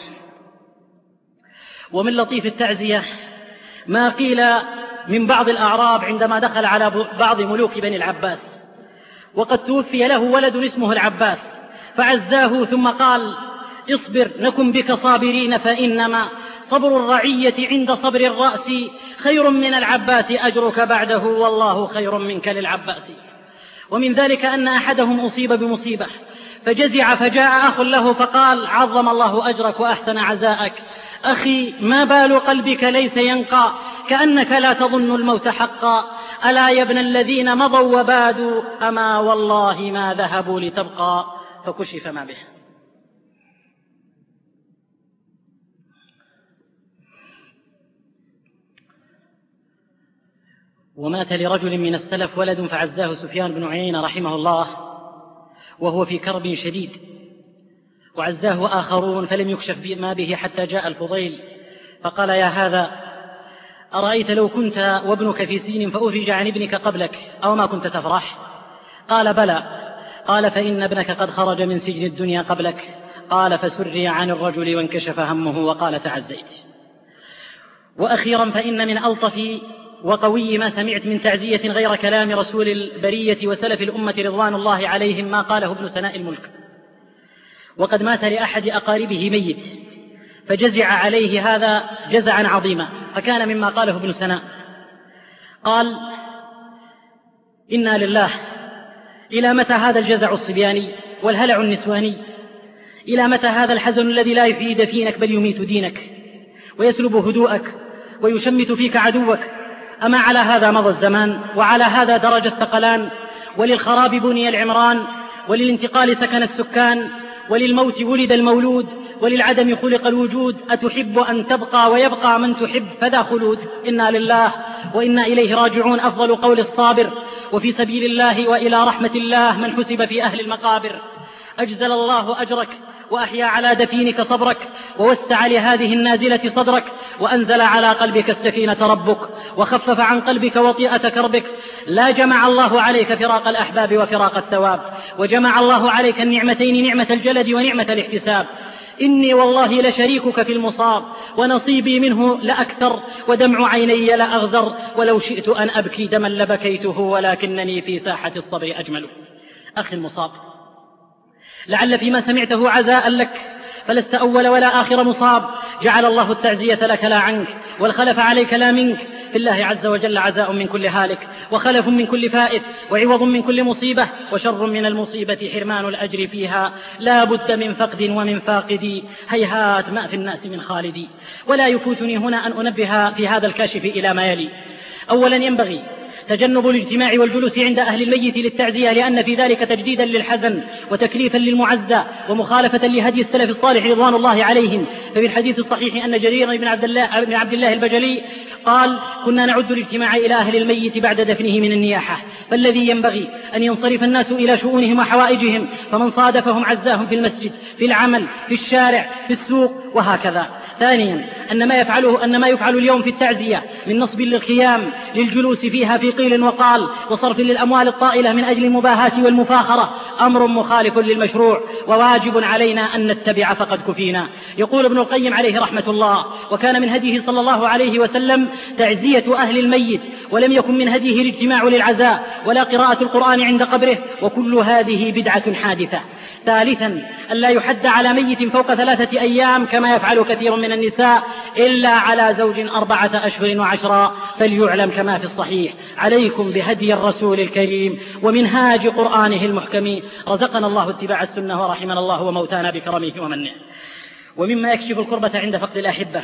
ومن لطيف التعزية ما قيل من بعض الأعراب عندما دخل على بعض ملوك بني العباس، وقد توفي له ولد اسمه العباس، فعزاه ثم قال: اصبر نكن بك صابرين، فإنما صبر الرعية عند صبر الرأس خير من العباس، أجرك بعده والله خير منك للعباس. ومن ذلك أن أحدهم أصيب بمصيبة فجزع، فجاء أخ له فقال: عظم الله أجرك وأحسن عزاءك، أخي ما بال قلبك ليس ينقى، كأنك لا تظن الموت حقا، ألا يا ابن الذين مضوا وبادوا، أما والله ما ذهبوا لتبقى. فكشف ما به. ومات لرجل من السلف ولد فعزاه سفيان بن عيينة رحمه الله وهو في كرب شديد، وعزاه آخرون فلم يكشف ما به حتى جاء الفضيل فقال: يا هذا، أرأيت لو كنت وابنك في سين فأفرج عن ابنك قبلك أو ما كنت تفرح؟ قال: بلى. قال: فإن ابنك قد خرج من سجن الدنيا قبلك. قال: فسري عن الرجل وانكشف همه وقال: تعزيت. وأخيرا، فإن من ألطف وقوي ما سمعت من تعزية غير كلام رسول البرية وسلف الأمة رضوان الله عليهم ما قاله ابن سناء الملك. وقد مات لأحد أقاربه ميت فجزع عليه هذا جزعا عظيما، فكان مما قاله ابن سناء قال: إنا لله، إلى متى هذا الجزع الصبياني والهلع النسواني؟ إلى متى هذا الحزن الذي لا يحيي دفينك بل يميت دينك ويسلب هدوءك ويشمت فيك عدوك؟ أما على هذا مضى الزمان، وعلى هذا درج الثقلان، وللخراب بني العمران، وللانتقال سكن السكان، وللموت ولد المولود، وللعدم خلق الوجود. أتحب أن تبقى ويبقى من تحب فذا خلود. إنا لله وإنا إليه راجعون. أفضل قول الصابر وفي سبيل الله وإلى رحمة الله من حسب في أهل المقابر. أجزل الله أجرك وأحيا على دفينك صبرك ووسع لهذه النازلة صدرك، وأنزل على قلبك السكينة ربك وخفف عن قلبك وطيئة كربك. لا جمع الله عليك فراق الأحباب وفراق الثواب، وجمع الله عليك النعمتين، نعمة الجلد ونعمة الاحتساب. إني والله لشريكك في المصاب ونصيبي منه لأكثر، ودمع عيني لأغزر، ولو شئت أن أبكي دما لبكيته ولكنني في ساحة الصبر أجمل. أخي المصاب، لعل فيما سمعته عزاء لك، فلست أول ولا آخر مصاب. جعل الله التعزية لك لا عنك، والخلف عليك لا منك. في الله عز وجل عزاء من كل هالك، وخلف من كل فائت، وعوض من كل مصيبة، وشر من المصيبة حرمان الأجر فيها. لا بد من فقد ومن فاقدي، هيهات ما في الناس من خالدي. ولا يفوتني هنا أن أنبه في هذا الكاشف إلى ما يلي. أولا، ينبغي تجنب الاجتماع والجلوس عند أهل الميت للتعزية، لأن في ذلك تجديدا للحزن وتكليفا للمعزى ومخالفة لهدي السلف الصالح رضوان الله عليهم. ففي الحديث الصحيح أن جرير بن عبد الله البجلي قال: كنا نعد الاجتماع إلى أهل الميت بعد دفنه من النياحة، فالذي ينبغي أن ينصرف الناس إلى شؤونهم وحوائجهم، فمن صادفهم عزاهم في المسجد، في العمل، في الشارع، في السوق، وهكذا. ثانيا، أن ما يفعل اليوم في التعزية من نصب للخيام للجلوس فيها في قيل وقال وصرف للأموال الطائلة من أجل المباهاة والمفاخرة أمر مخالف للمشروع، وواجب علينا أن نتبع فقد كفينا. يقول ابن القيم عليه رحمة الله: وكان من هديه صلى الله عليه وسلم تعزية أهل الميت، ولم يكن من هديه الاجتماع للعزاء ولا قراءة القرآن عند قبره، وكل هذه بدعة حادثة. ثالثا، أن لا يحد على ميت فوق 3 أيام كما يفعل كثير من النساء، إلا على زوج 4 أشهر و10. فليعلم كما في الصحيح: عليكم بهدي الرسول الكريم ومنهاج قرآنه المحكم. رزقنا الله اتباع السنة ورحمنا الله وموتانا بكرمه ومنه. ومما يكشف الكربة عند فقد الأحبة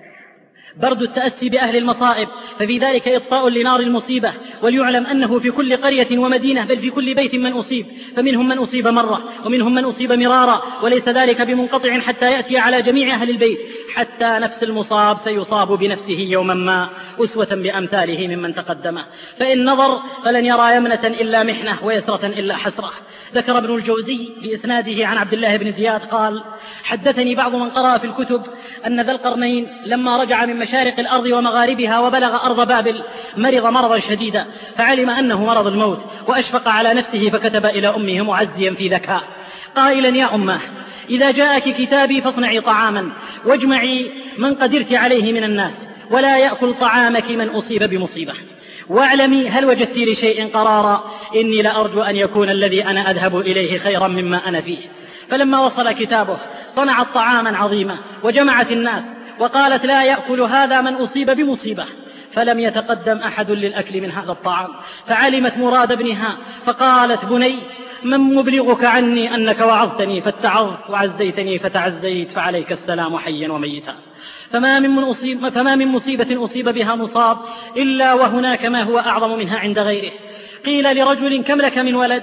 برد التأسي بأهل المصائب، ففي ذلك إطفاء لنار المصيبة. وليعلم أنه في كل قرية ومدينة، بل في كل بيت من أصيب، فمنهم من أصيب مرة ومنهم من أصيب مرارا، وليس ذلك بمنقطع حتى يأتي على جميع أهل البيت، حتى نفس المصاب سيصاب بنفسه يوما ما، أسوة بأمثاله ممن تقدمه. فإن نظر فلن يرى يمنة إلا محنة ويسرة إلا حسرة. ذكر ابن الجوزي بإسناده عن عبد الله بن زياد قال: حدثني بعض من قرأ في الكتب أن ذا القرنين لما رجع من مشارق الأرض ومغاربها وبلغ أرض بابل مرض مرضا شديدا، فعلم أنه مرض الموت، وأشفق على نفسه فكتب إلى أمه معزيا في ذكاء قائلا: يا أمه، إذا جاءك كتابي فاصنعي طعاما واجمعي من قدرت عليه من الناس، ولا يأكل طعامك من أصيب بمصيبة، واعلمي هل وجدت لشيء قرارا، إني لأرجو أن يكون الذي أنا أذهب إليه خيرا مما أنا فيه. فلما وصل كتابه صنعت طعاما عظيما وجمعت الناس، وقالت: لا يأكل هذا من أصيب بمصيبة. فلم يتقدم أحد للأكل من هذا الطعام، فعلمت مراد ابنها فقالت: بني، من مبلغك عني أنك وعظتني فاتعظت وعزيتني فتعزيت، فعليك السلام حيا وميتا. فما من مصيبة أصيب بها مصاب إلا وهناك ما هو أعظم منها عند غيره. قيل لرجل: كم لك من ولد؟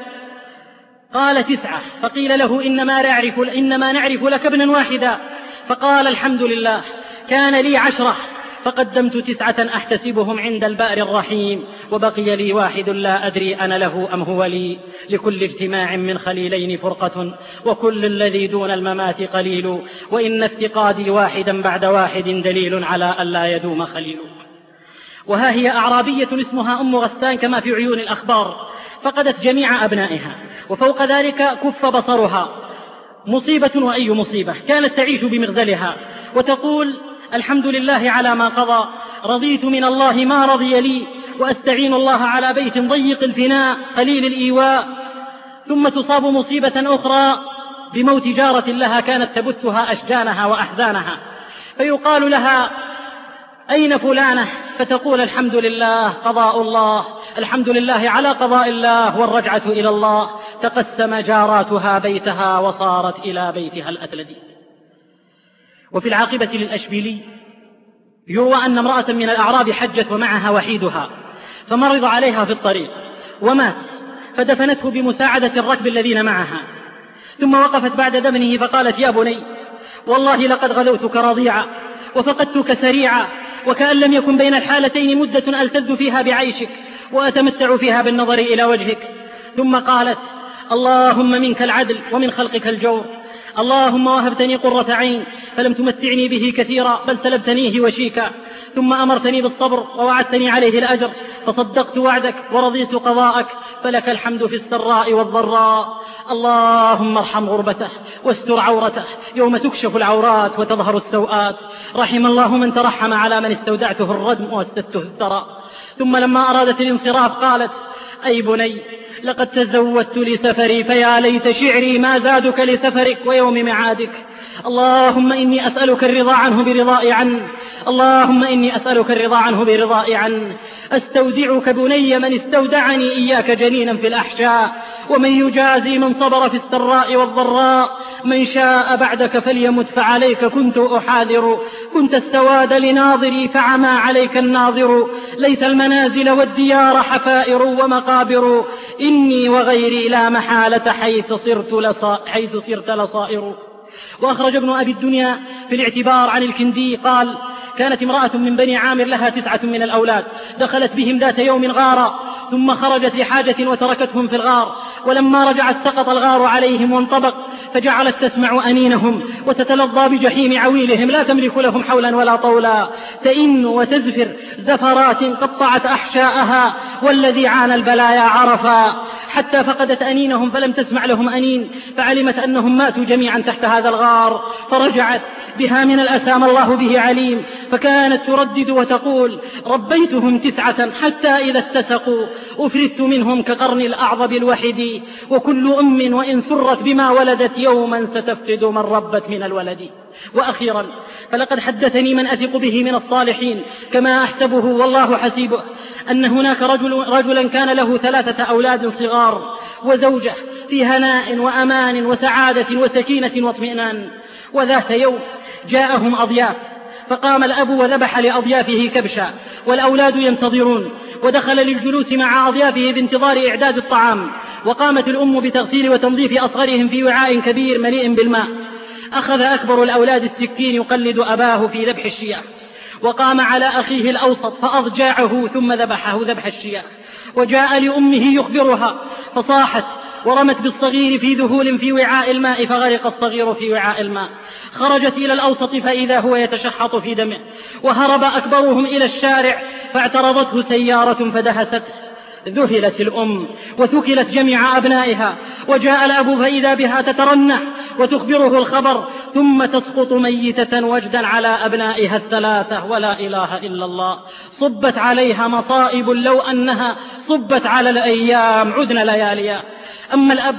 قال: 9. فقيل له: إنما نعرف لك ابنا واحدا. فقال: الحمد لله، كان لي 10 فقدمت 9 أحتسبهم عند البأر الرحيم، وبقي لي 1 لا أدري أنا له أم هو لي. لكل اجتماع من خليلين فرقة، وكل الذي دون الممات قليل، وإن افتقادي واحدا بعد واحد دليل على أن لا يدوم خليل. وها هي أعرابية اسمها أم غسان كما في عيون الأخبار، فقدت جميع أبنائها، وفوق ذلك كف بصرها. مصيبة وأي مصيبة. كانت تعيش بمغزلها وتقول: الحمد لله على ما قضى، رضيت من الله ما رضي لي، وأستعين الله على بيت ضيق الفناء قليل الإيواء. ثم تصاب مصيبة أخرى بموت جارة لها كانت تبثها أشجانها وأحزانها، فيقال لها: أين فلانة؟ فتقول: الحمد لله قضاء الله، الحمد لله على قضاء الله والرجعة إلى الله. تقسم جاراتها بيتها وصارت إلى بيتها الأتلدي. وفي العاقبة للأشبيلي يروى أن امرأة من الأعراب حجت ومعها وحيدها، فمرض عليها في الطريق ومات، فدفنته بمساعدة الركب الذين معها. ثم وقفت بعد دفنه فقالت: يا بني، والله لقد غلوتك رضيعا وفقدتك سريعا، وكأن لم يكن بين الحالتين مدة ألتذ فيها بعيشك وأتمتع فيها بالنظر إلى وجهك. ثم قالت: اللهم منك العدل ومن خلقك الجور، اللهم وهبتني قرة عين فلم تمتعني به كثيرا بل سلبتنيه وشيكا، ثم أمرتني بالصبر ووعدتني عليه الأجر، فصدقت وعدك ورضيت قضاءك، فلك الحمد في السراء والضراء. اللهم ارحم غربته واستر عورته يوم تكشف العورات وتظهر السوءات. رحم الله من ترحم على من استودعته الردم واسدته الثرى. ثم لما أرادت الانصراف قالت: أي بني، لقد تزودت لسفري، فيا ليت شعري ما زادك لسفرك ويوم معادك. اللهم إني أسألك الرضا عنه برضائي عنه، اللهم إني أسألك الرضا عنه برضائي عنه. أستودعك بني من استودعني إياك جنينا في الأحشاء، ومن يجازي من صبر في السراء والضراء. من شاء بعدك فليمت فعليك كنت أحاذر، كنت السواد لناظري فعمى عليك الناظر. ليت المنازل والديار حفائر ومقابر، إني وغيري لا محالة حيث صرت لصائر. وأخرج ابن أبي الدنيا في الاعتبار عن الكندي قال: كانت امرأة من بني عامر لها 9 من الأولاد، دخلت بهم ذات يوم غارا، ثم خرجت لحاجة وتركتهم في الغار، ولما رجعت سقط الغار عليهم وانطبق، فجعلت تسمع أنينهم وتتلظى بجحيم عويلهم، لا تملك لهم حولا ولا طولا، تئن وتزفر زفرات قطعت أحشاءها، والذي عانى البلايا عرفا، حتى فقدت أنينهم فلم تسمع لهم أنين، فعلمت أنهم ماتوا جميعا تحت هذا الغار، فرجعت بها من الأسى ما الله به عليم، فكانت تردد وتقول: ربيتهم 9 حتى إذا اتسقوا أفردت منهم كقرن الأعظب الوحيد، وكل أم وإن سرت بما ولدت يوما ستفقد من ربت من الولد. وأخيرا فلقد حدثني من أثق به من الصالحين كما أحسبه والله حسيبه، أن هناك رجلا كان له 3 أولاد صغار وزوجة في هناء وأمان وسعادة وسكينة واطمئنان. وذات يوم جاءهم أضياف، فقام الأب وذبح لأضيافه كبشا والأولاد ينتظرون، ودخل للجلوس مع أضيافه بانتظار إعداد الطعام، وقامت الأم بتغسيل وتنظيف أصغرهم في وعاء كبير مليء بالماء. أخذ أكبر الأولاد السكين يقلد أباه في ذبح الشياه، وقام على أخيه الأوسط فأضجاعه ثم ذبحه ذبح الشياه، وجاء لأمه يخبرها فصاحت ورمت بالصغير في ذهول في وعاء الماء، فغرق الصغير في وعاء الماء. خرجت إلى الأوسط فإذا هو يتشحط في دمه، وهرب أكبرهم إلى الشارع فاعترضته سيارة فدهسته. ذهلت الأم وثكلت جميع أبنائها، وجاء الأب فإذا بها تترنح وتخبره الخبر، ثم تسقط ميتة وجدا على أبنائها 3، ولا إله إلا الله. صبت عليها مصائب لو أنها صبت على الأيام عدن لياليا. أما الأب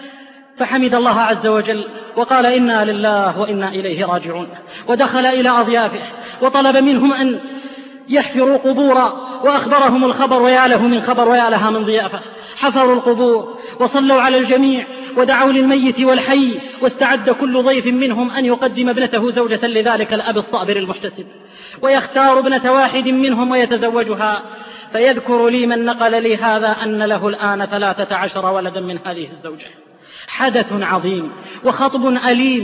فحمد الله عز وجل وقال: إنا لله وإنا إليه راجعون، ودخل إلى أضيافه وطلب منهم أن يحفروا قبورا، وأخبرهم الخبر، ويا له من خبر ويا لها من ضيافة. حفروا القبور وصلوا على الجميع ودعوا للميت والحي، واستعد كل ضيف منهم أن يقدم ابنته زوجة لذلك الأب الصابر المحتسب، ويختار ابنة واحد منهم ويتزوجها. فيذكر لي من نقل لي هذا أن له الآن 13 ولدا من هذه الزوجة. حدث عظيم وخطب أليم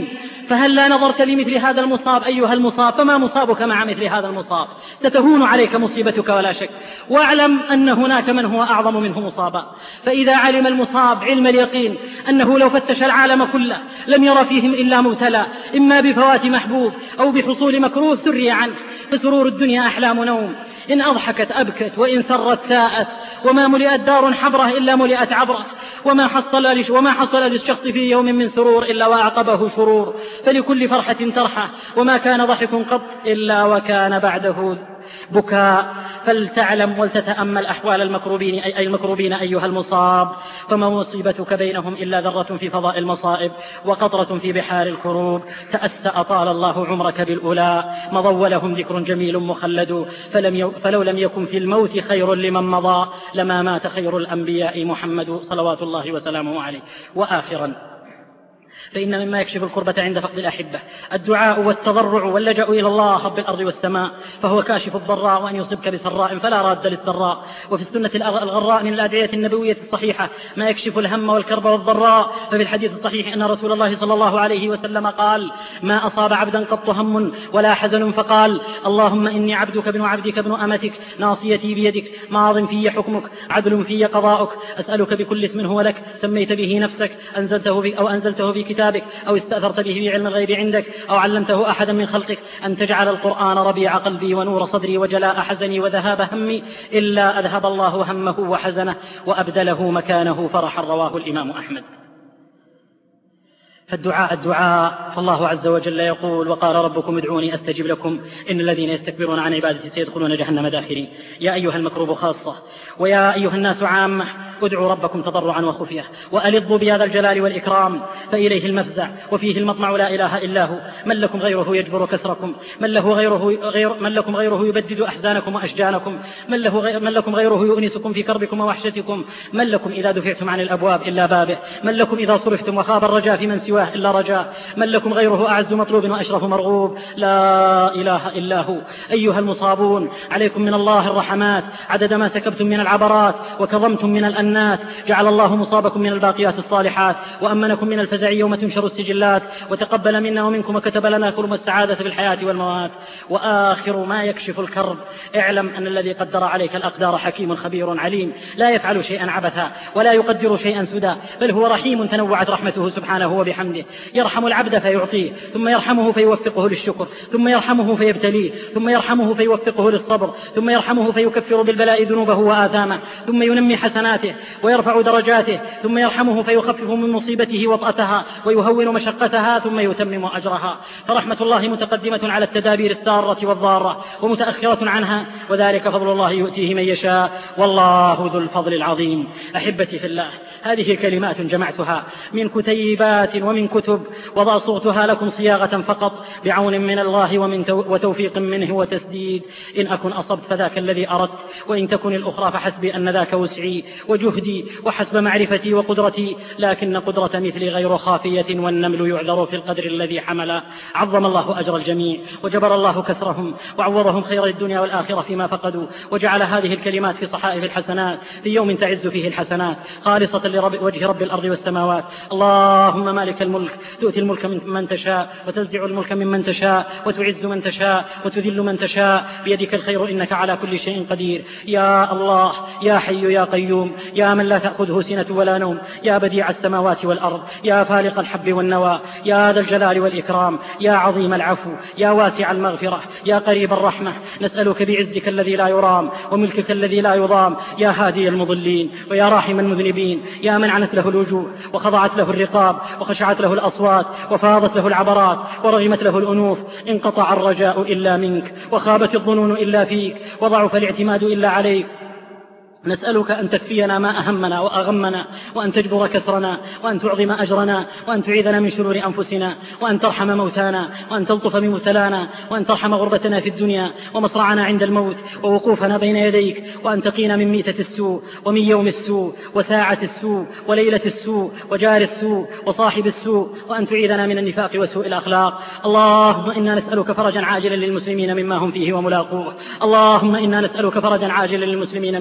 فهل لا نظرت لمثل هذا المصاب أيها المصاب؟ فما مصابك مع مثل هذا المصاب؟ ستهون عليك مصيبتك ولا شك. واعلم أن هناك من هو أعظم منه مصابا. فإذا علم المصاب علم اليقين أنه لو فتش العالم كله لم ير فيهم إلا مبتلى، إما بفوات محبوب أو بحصول مكروه سري عنه. فسرور الدنيا أحلام نوم، إن أضحكت أبكت وإن سرت ساءت، وما ملئت دار حبره إلا ملئت عبره، وما حصل للشخص في يوم من سرور إلا وأعقبه شرور. فلكل فرحة ترحى، وما كان ضحك قط إلا وكان بعده بكاء. فلتعلم ولتتأمل أحوال المكروبين أيها المصاب، فما مصيبتك بينهم إلا ذرة في فضاء المصائب وقطرة في بحار الكروب. تأسى أطال الله عمرك بالأولى، مضى لهم ذكر جميل مخلد، فلو لم يكن في الموت خير لمن مضى لما مات خير الأنبياء محمد صلوات الله وسلامه عليه. وآخرا، فإن مما يكشف الكربة عند فقد الأحبة الدعاء والتضرع واللجأ إلى الله رب الأرض والسماء، فهو كاشف الضراء، وأن يصبك بسراء فلا راد للسراء. وفي السنة الغراء من الأدعية النبوية الصحيحة ما يكشف الهم والكرب والضراء. ففي الحديث الصحيح أن رسول الله صلى الله عليه وسلم قال: ما أصاب عبدا قط هم ولا حزن فقال: اللهم إني عبدك ابن عبدك ابن أمتك، ناصيتي بيدك، ماض في حكمك، عدل في قضاؤك، أسألك بكل اسم هو لك سميت به نفسك أنزلته في كتابك أو استأثرت به في علم الغيب عندك أو علمته أحدا من خلقك، أن تجعل القرآن ربيع قلبي ونور صدري وجلاء حزني وذهاب همي، إلا أذهب الله همه وحزنه وأبدله مكانه فرحا. رواه الإمام أحمد. فالدعاء فالله عز وجل يقول: وقال ربكم ادعوني أستجب لكم إن الذين يستكبرون عن عبادتي سيدخلون جهنم داخرين. يا أيها المكروب خاصة ويا أيها الناس عامة، ادعوا ربكم تضرعا وخفية وألظوا بهذا الجلال والإكرام، فإليه المفزع وفيه المطمع، لا إله إلا هو. من لكم غيره يجبر كسركم؟ من لكم غيره يبدد أحزانكم وأشجانكم؟ من لكم غيره يؤنسكم في كربكم ووحشتكم؟ من لكم إذا دفعتم عن الأبواب إلا بابه؟ من لكم إذا صرفتم وخاب الرجاء في من سواه إلا رجاء؟ من لكم غيره أعز مطلوب وأشرف مرغوب؟ لا إله إلا هو. أيها المصابون، عليكم من الله الرحمات عدد ما سكبتم من العبرات وكظمتم من الأنات. جعل الله مصابكم من الباقيات الصالحات، وأمنكم من الفزع يوم تنشر السجلات، وتقبل منا ومنكم وكتب لنا كرم السعادة في الحياة والموات. وآخر ما يكشف الكرب، اعلم أن الذي قدر عليك الأقدار حكيم خبير عليم، لا يفعل شيئا عبثا ولا يقدر شيئا سدى، بل هو رحيم تنوعت رحمته سبحانه وبحمده. يرحم العبد فيعطيه، ثم يرحمه فيوفقه للشكر، ثم يرحمه فيبتليه، ثم يرحمه فيوفقه للصبر، ثم يرحمه فيكفر بالبلاء ذنوبه وآثامه، ثم ينمي حسناته ويرفع درجاته، ثم يرحمه فيخفف من مصيبته وطأتها ويهون مشقتها، ثم يتمم أجرها. فرحمة الله متقدمة على التدابير السارة والضارة ومتأخرة عنها، وذلك فضل الله يؤتيه من يشاء، والله ذو الفضل العظيم. أحبتي في الله، هذه كلمات جمعتها من كتيبات ومن كتب، وضع لكم صياغة فقط بعون من الله وتوفيق منه وتسديد. إن أكن أصبت فذاك الذي أردت، وإن تكن الأخرى فحسبي أن ذاك وسعي وجهدي وحسب معرفتي وقدرتي، لكن قدرة مثلي غير خافية، والنمل يعذر في القدر الذي حمل. عظم الله أجر الجميع وجبر الله كسرهم وعوضهم خير الدنيا والآخرة فيما فقدوا، وجعل هذه الكلمات في صحائف الحسنات في يوم تعز فيه الحسنات، خالصة لوجه رب الأرض والسماوات. اللهم مالك الملك، تؤتي الملك من تشاء وتنزع الملك ممن تشاء وتعز من تشاء وتذل من تشاء، بيدك الخير إنك على كل شيء قدير. يا الله، يا حي يا قيوم، يا من لا تأخذه سنة ولا نوم، يا بديع السماوات والأرض، يا فالق الحب والنوى، يا ذا الجلال والإكرام، يا عظيم العفو، يا واسع المغفرة، يا قريب الرحمة، نسألك بعزك الذي لا يرام وملكك الذي لا يضام، يا هادي المضلين ويا راحم المذنبين، يا من عنت له الوجوه وخضعت له الرقاب وخشعت له الأصوات وفاضت له العبرات ورغمت له الأنوف، انقطع الرجاء إلا منك وخابت الظنون إلا فيك وضعف الاعتماد إلا عليك. نسألك أن تكفينا ما أهمنا وأغمنا، وأن تجبر كسرنا، وأن تعظم أجرنا، وأن تعيذنا من شرور أنفسنا، وأن ترحم موتانا، وأن تلطف بمبتلانا، وأن ترحم غربتنا في الدنيا ومصرعنا عند الموت ووقوفنا بين يديك، وأن تقينا من ميتة السوء ومن يوم السوء وساعة السوء وليلة السوء وجار السوء وصاحب السوء، وأن تعيذنا من النفاق وسوء الأخلاق. اللهم إنا نسألك فرجا عاجلا للمسلمين مما هم فيه وملاقوه. اللهم إنا نسألك فرجا عاجلا للمسلمين مما هم فيه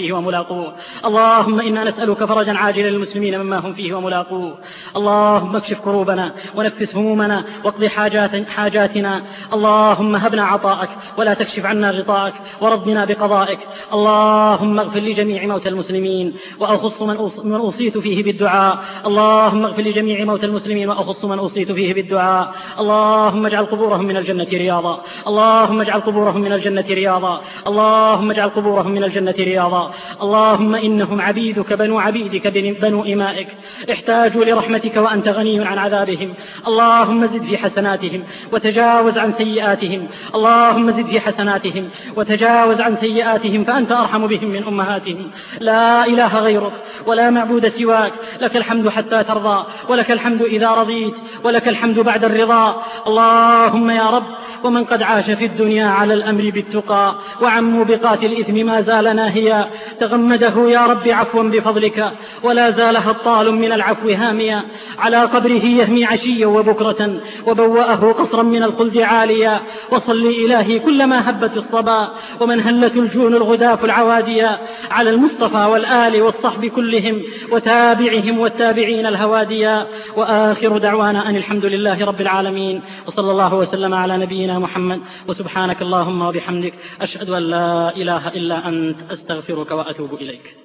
فيه وملاقوه. اللهم إنا نسألك فرجا عاجلا للمسلمين مما هم فيه وملاقوه. اللهم اكشف كروبنا ونفس همومنا واقض حاجاتنا. اللهم هبنا عطاءك ولا تكشف عنا غطاءك ورضنا بقضائك. اللهم اغفر لجميع موتى المسلمين وأخص من أوصيت فيه بالدعاء. اللهم اغفر لجميع موتى المسلمين وأخص من أوصيت فيه بالدعاء. اللهم اجعل قبورهم من الجنة رياضا. اللهم اجعل قبورهم من الجنة رياضا. اللهم اجعل قبورهم من الجنة رياضا. اللهم إنهم عبيدك بنو عبيدك بنو إمائك، احتاجوا لرحمتك وأنت غني عن عذابهم. اللهم زد في حسناتهم وتجاوز عن سيئاتهم. اللهم زد في حسناتهم وتجاوز عن سيئاتهم فأنت أرحم بهم من أمهاتهم. لا إله غيرك ولا معبود سواك، لك الحمد حتى ترضى ولك الحمد إذا رضيت ولك الحمد بعد الرضا. اللهم يا رب، ومن قد عاش في الدنيا على الأمر بالتقى وعن موبقات الإثم ما زال ناهيا، تغمده يا رب عفوا بفضلك ولا زال هطال من العفو هاميا. على قبره يهمي عشيا وبكرة وبوأه قصرا من الخلد عاليا. وصل إلهي كلما هبت الصبا ومن هلت الجون الغداف العواديا على المصطفى والآل والصحب كلهم وتابعهم والتابعين الهواديا. وآخر دعوانا أن الحمد لله رب العالمين، وصلى الله وسلم على نبينا محمد. وسبحانك اللهم وبحمدك، أشهد أن لا إله إلا أنت، أستغفرك وأتوب إليك.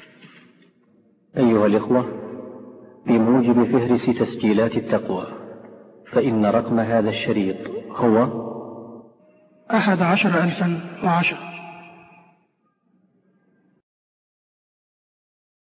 أيها الإخوة، بموجب فهرس تسجيلات التقوى فإن رقم هذا الشريط هو 11,010.